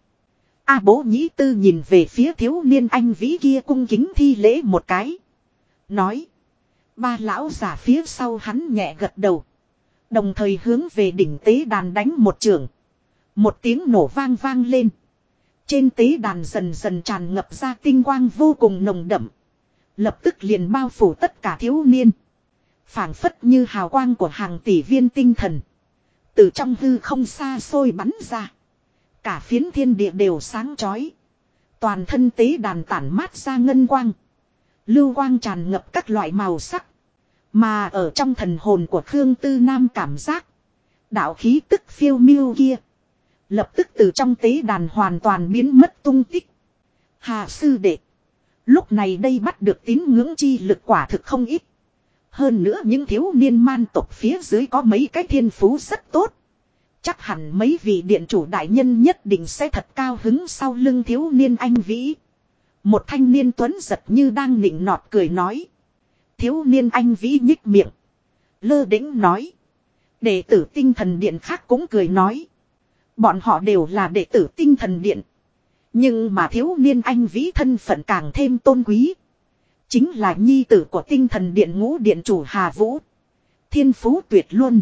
Speaker 1: A Bố Nhĩ Tư nhìn về phía thiếu niên anh vĩ kia cung kính thi lễ một cái. Nói. 3 lão giả phía sau hắn nhẹ gật đầu. Đồng thời hướng về đỉnh tế đàn đánh một chưởng. Một tiếng nổ vang vang lên. Trên tế đàn dần dần tràn ngập ra tinh quang vô cùng nồng đậm. Lập tức liền bao phủ tất cả thiếu niên. Phảng phất như hào quang của hàng tỷ viên tinh thần. Từ trong hư không xa xôi bắn ra. Cả phiến thiên địa đều sáng chói. Toàn thân tế đàn tản mát ra ngân quang. Lưu quang tràn ngập các loại màu sắc. Mà ở trong thần hồn của Khương Tư Nam cảm giác. Đạo khí tức phiêu miêu kia. Lập tức từ trong tế đàn hoàn toàn biến mất tung tích. Hà sư đệ. Lúc này đây bắt được tín ngưỡng chi lực quả thực không ít. Hơn nữa những thiếu niên man tộc phía dưới có mấy cái thiên phú rất tốt. Chắc hẳn mấy vị điện chủ đại nhân nhất định sẽ thật cao hứng sau lưng thiếu niên anh vĩ. Một thanh niên tuấn giật như đang nịnh nọt cười nói. Thiếu niên anh vĩ nhích miệng. Lơ đĩnh nói. Đệ tử tinh thần điện khác cũng cười nói. Bọn họ đều là đệ tử tinh thần điện. Nhưng mà thiếu niên anh vĩ thân phận càng thêm tôn quý. Chính là nhi tử của tinh thần điện ngũ điện chủ Hà Vũ. Thiên phú tuyệt luân.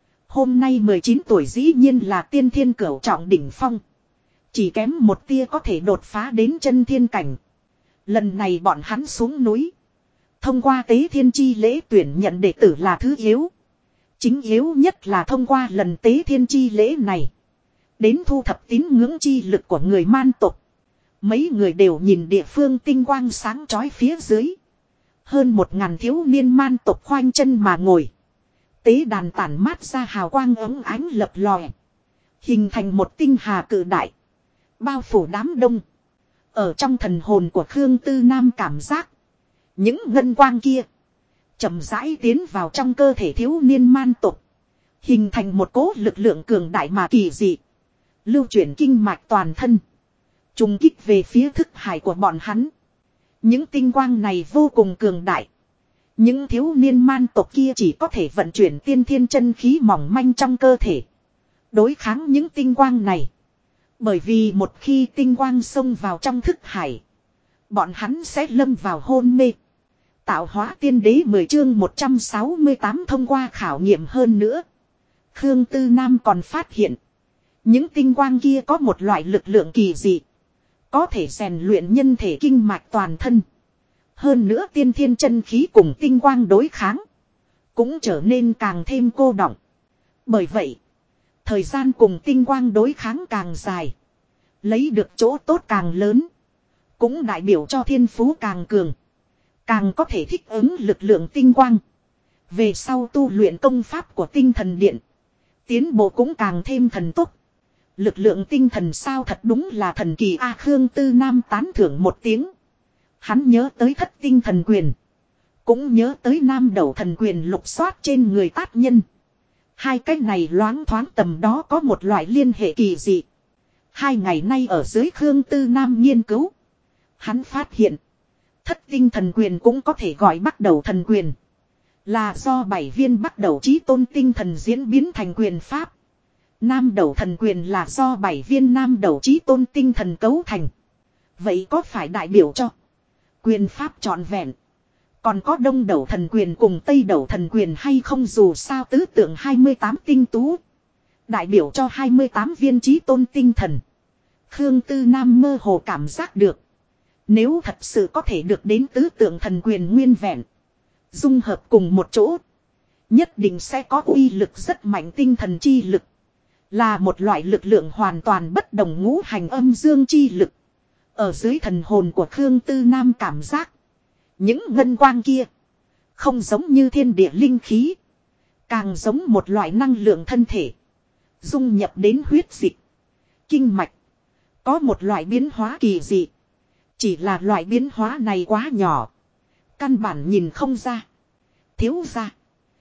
Speaker 1: Hôm nay 19 tuổi dĩ nhiên là tiên thiên cửu trọng đỉnh phong. Chỉ kém một tia có thể đột phá đến chân thiên cảnh. Lần này bọn hắn xuống núi. Thông qua tế thiên chi lễ tuyển nhận đệ tử là thứ yếu. Chính yếu nhất là thông qua lần tế thiên chi lễ này. Đến thu thập tín ngưỡng chi lực của người man tộc. Mấy người đều nhìn địa phương tinh quang sáng chói phía dưới. Hơn 1000 thiếu niên man tộc khoanh chân mà ngồi. Tế đàn tản mát ra hào quang ấm ánh lập lòe. Hình thành một tinh hà cự đại. Bao phủ đám đông. Ở trong thần hồn của Khương Tư Nam cảm giác. Những ngân quang kia. Chậm rãi tiến vào trong cơ thể thiếu niên man tộc. Hình thành một cỗ lực lượng cường đại mà kỳ dị. Lưu chuyển kinh mạch toàn thân. Trùng kích về phía thức hải của bọn hắn. Những tinh quang này vô cùng cường đại. Những thiếu niên man tộc kia chỉ có thể vận chuyển tiên thiên chân khí mỏng manh trong cơ thể. Đối kháng những tinh quang này. Bởi vì một khi tinh quang xông vào trong thức hải. Bọn hắn sẽ lâm vào hôn mê. Tạo hóa tiên đế 10 chương 168 thông qua khảo nghiệm hơn nữa. Khương Tư Nam còn phát hiện. Những tinh quang kia có một loại lực lượng kỳ dị. Có thể rèn luyện nhân thể kinh mạch toàn thân. Hơn nữa tiên thiên chân khí cùng tinh quang đối kháng. Cũng trở nên càng thêm cô đọng. Bởi vậy. Thời gian cùng tinh quang đối kháng càng dài. Lấy được chỗ tốt càng lớn. Cũng đại biểu cho thiên phú càng cường. Càng có thể thích ứng lực lượng tinh quang. Về sau tu luyện công pháp của tinh thần điện. Tiến bộ cũng càng thêm thần tốc. Lực lượng tinh thần sao thật đúng là thần kỳ a. Khương Tư Nam tán thưởng một tiếng. Hắn nhớ tới thất tinh thần quyền. Cũng nhớ tới nam đầu thần quyền lục soát trên người tát nhân. Hai cái này loáng thoáng tầm đó có một loại liên hệ kỳ dị. 2 ngày nay ở dưới Khương Tư Nam nghiên cứu. Hắn phát hiện. Thất tinh thần quyền cũng có thể gọi bắt đầu thần quyền. Là do 7 viên bắt đầu chí tôn tinh thần diễn biến thành quyền pháp. Nam đầu thần quyền là do 7 viên nam đầu chí tôn tinh thần cấu thành. Vậy có phải đại biểu cho quyền pháp trọn vẹn? Còn có đông đầu thần quyền cùng tây đầu thần quyền hay không? Dù sao tứ tượng 28 tinh tú. Đại biểu cho 28 viên chí tôn tinh thần. Khương Tư Nam mơ hồ cảm giác được. Nếu thật sự có thể được đến tứ tượng thần quyền nguyên vẹn. Dung hợp cùng một chỗ. Nhất định sẽ có uy lực rất mạnh tinh thần chi lực. Là một loại lực lượng hoàn toàn bất đồng ngũ hành âm dương chi lực. Ở dưới thần hồn của Khương Tư Nam cảm giác. Những ngân quang kia. Không giống như thiên địa linh khí. Càng giống một loại năng lượng thân thể. Dung nhập đến huyết dịch. Kinh mạch. Có một loại biến hóa kỳ dị. Chỉ là loại biến hóa này quá nhỏ. Căn bản nhìn không ra. Thiếu ra.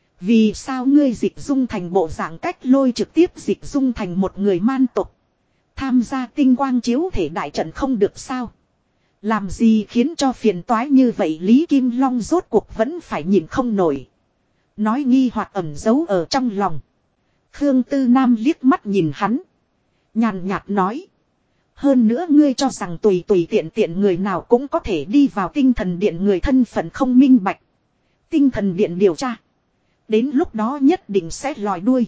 Speaker 1: Vì sao ngươi dịch dung thành bộ dạng cách lôi trực tiếp dịch dung thành một người man tộc. Tham gia tinh quang chiếu thể đại trận không được sao. Làm gì khiến cho phiền toái như vậy Lý Kim Long rốt cuộc vẫn phải nhìn không nổi. Nói nghi hoặc ẩn giấu ở trong lòng. Khương Tư Nam liếc mắt nhìn hắn. Nhàn nhạt nói. Hơn nữa ngươi cho rằng tùy tiện người nào cũng có thể đi vào tinh thần điện người thân phận không minh bạch. Tinh thần điện điều tra. Đến lúc đó nhất định sẽ lòi đuôi.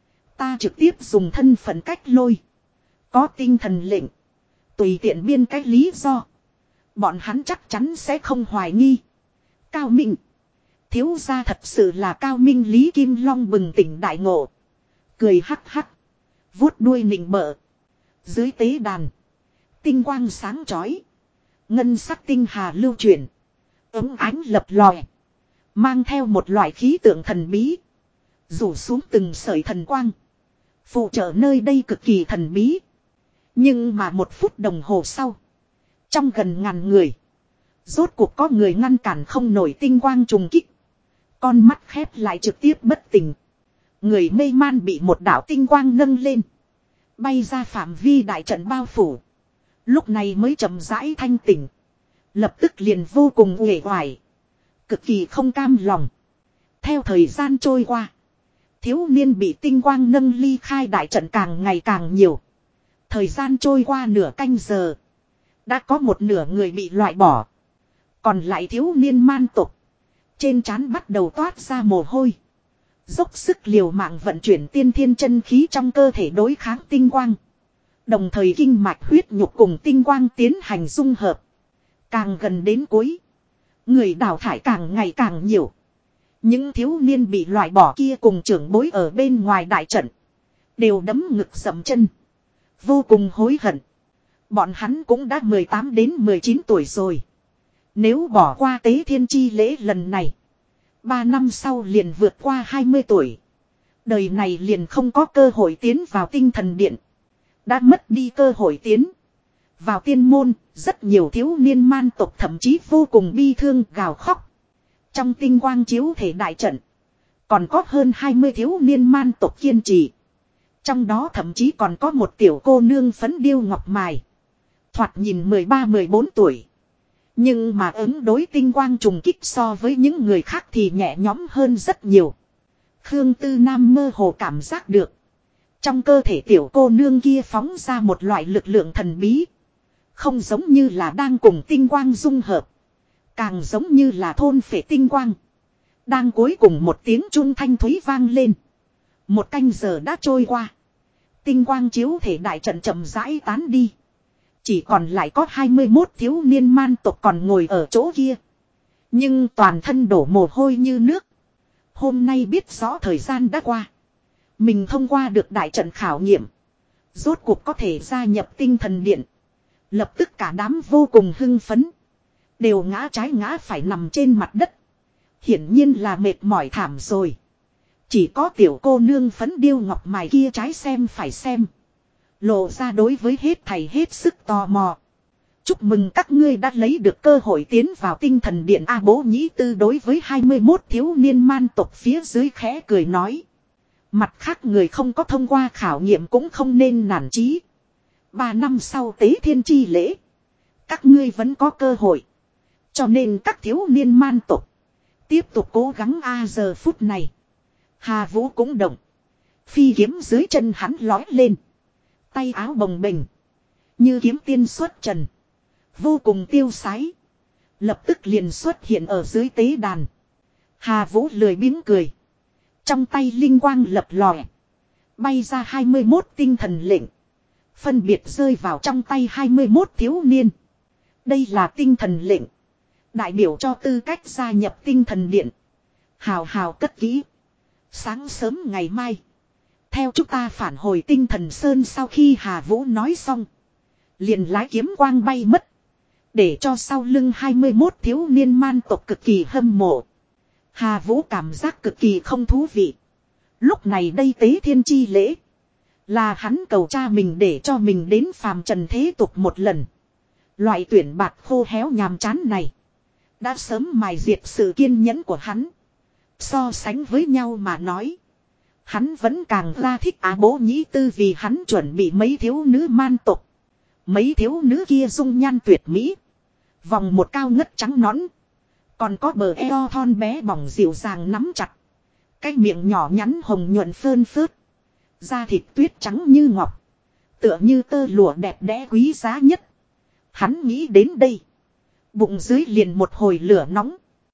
Speaker 1: Ta trực tiếp dùng thân phận cách lôi. Có tinh thần lệnh. Tùy tiện biên cách lý do. Bọn hắn chắc chắn sẽ không hoài nghi. Cao Minh. Thiếu gia thật sự là Cao Minh Lý Kim Long bừng tỉnh đại ngộ. Cười hắc hắc. Vuốt đuôi nịnh bợ. Dưới tế đàn. Tinh quang sáng chói. Ngân sắc tinh hà lưu chuyển. Ấm ánh lập lòe. Mang theo một loại khí tượng thần bí. Rủ xuống từng sợi thần quang. Phụ trợ nơi đây cực kỳ thần bí. Nhưng mà 1 phút đồng hồ sau. Trong gần ngàn người. Rốt cuộc có người ngăn cản không nổi tinh quang trùng kích. Con mắt khép lại trực tiếp bất tỉnh. Người mê man bị một đạo tinh quang nâng lên. Bay ra phạm vi đại trận bao phủ. Lúc này mới chậm rãi thanh tỉnh. Lập tức liền vô cùng uể oải. Cực kỳ không cam lòng. Theo thời gian trôi qua. Thiếu niên bị tinh quang nâng ly khai đại trận càng ngày càng nhiều. Thời gian trôi qua nửa canh giờ. Đã có một nửa người bị loại bỏ. Còn lại thiếu niên man tục. Trên trán bắt đầu toát ra mồ hôi. Dốc sức liều mạng vận chuyển tiên thiên chân khí trong cơ thể đối kháng tinh quang. Đồng thời kinh mạch huyết nhục cùng tinh quang tiến hành dung hợp. Càng gần đến cuối. Người đào thải càng ngày càng nhiều. Những thiếu niên bị loại bỏ kia cùng trưởng bối ở bên ngoài đại trận. Đều đấm ngực dậm chân. Vô cùng hối hận. Bọn hắn cũng đã 18 đến 19 tuổi rồi. Nếu bỏ qua tế thiên chi lễ lần này. 3 năm sau liền vượt qua 20 tuổi. Đời này liền không có cơ hội tiến vào tinh thần điện. Đã mất đi cơ hội tiến vào tiên môn. Rất nhiều thiếu niên man tộc thậm chí vô cùng bi thương gào khóc. Trong tinh quang chiếu thể đại trận. Còn có hơn 20 thiếu niên man tộc kiên trì. Trong đó thậm chí còn có một tiểu cô nương phấn điêu ngọc mài. Thoạt nhìn 13-14 tuổi. Nhưng mà ứng đối tinh quang trùng kích so với những người khác thì nhẹ nhõm hơn rất nhiều. Khương Tư Nam mơ hồ cảm giác được. Trong cơ thể tiểu cô nương kia phóng ra một loại lực lượng thần bí. Không giống như là đang cùng tinh quang dung hợp. Càng giống như là thôn phệ tinh quang. Đang cuối cùng một tiếng chuông thanh thúy vang lên. 1 canh giờ đã trôi qua. Tinh quang chiếu thể đại trận chậm rãi tán đi. Chỉ còn lại có 21 thiếu niên man tộc còn ngồi ở chỗ kia. Nhưng toàn thân đổ mồ hôi như nước. Hôm nay biết rõ thời gian đã qua. Mình thông qua được đại trận khảo nghiệm. Rốt cuộc có thể gia nhập tinh thần điện. Lập tức cả đám vô cùng hưng phấn. Đều ngã trái ngã phải nằm trên mặt đất. Hiển nhiên là mệt mỏi thảm rồi. Chỉ có tiểu cô nương phấn điêu ngọc mài kia trái xem phải xem. Lộ ra đối với hết thầy hết sức tò mò. Chúc mừng các ngươi đã lấy được cơ hội tiến vào tinh thần điện A Bố Nhĩ Tư đối với 21 thiếu niên man tộc phía dưới khẽ cười nói. Mặt khác người không có thông qua khảo nghiệm cũng không nên nản chí. 3 năm sau tế thiên chi lễ. Các ngươi vẫn có cơ hội. Cho nên các thiếu niên man tộc. Tiếp tục cố gắng giờ phút này. Hà Vũ cũng động. Phi kiếm dưới chân hắn lói lên. Tay áo bồng bềnh. Như kiếm tiên xuất trần. Vô cùng tiêu sái. Lập tức liền xuất hiện ở dưới tế đàn. Hà Vũ lười biếng cười. Trong tay linh quang lập lòe. Bay ra 21 tinh thần lệnh. Phân biệt rơi vào trong tay 21 thiếu niên. Đây là tinh thần lệnh. Đại biểu cho tư cách gia nhập tinh thần điện. Hào hào cất kỹ. Sáng sớm ngày mai. Theo chúng ta phản hồi tinh thần sơn sau khi Hà Vũ nói xong. Liền lái kiếm quang bay mất. Để cho sau lưng 21 thiếu niên man tộc cực kỳ hâm mộ. Hà Vũ cảm giác cực kỳ không thú vị. Lúc này đây tế thiên chi lễ. Là hắn cầu cha mình để cho mình đến phàm trần thế tục một lần. Loại tuyển bạt khô héo nhàm chán này. Đã sớm mài diệt sự kiên nhẫn của hắn. So sánh với nhau mà nói. Hắn vẫn càng ra thích bố nhĩ tư vì hắn chuẩn bị mấy thiếu nữ man tục. Mấy thiếu nữ kia dung nhan tuyệt mỹ. Vòng một cao ngất trắng nõn. Còn có bờ eo thon bé bỏng dịu dàng nắm chặt. Cái miệng nhỏ nhắn hồng nhuận phơn phớt. Da thịt tuyết trắng như ngọc. Tựa như tơ lụa đẹp đẽ quý giá nhất. Hắn nghĩ đến đây. Bụng dưới liền một hồi lửa nóng.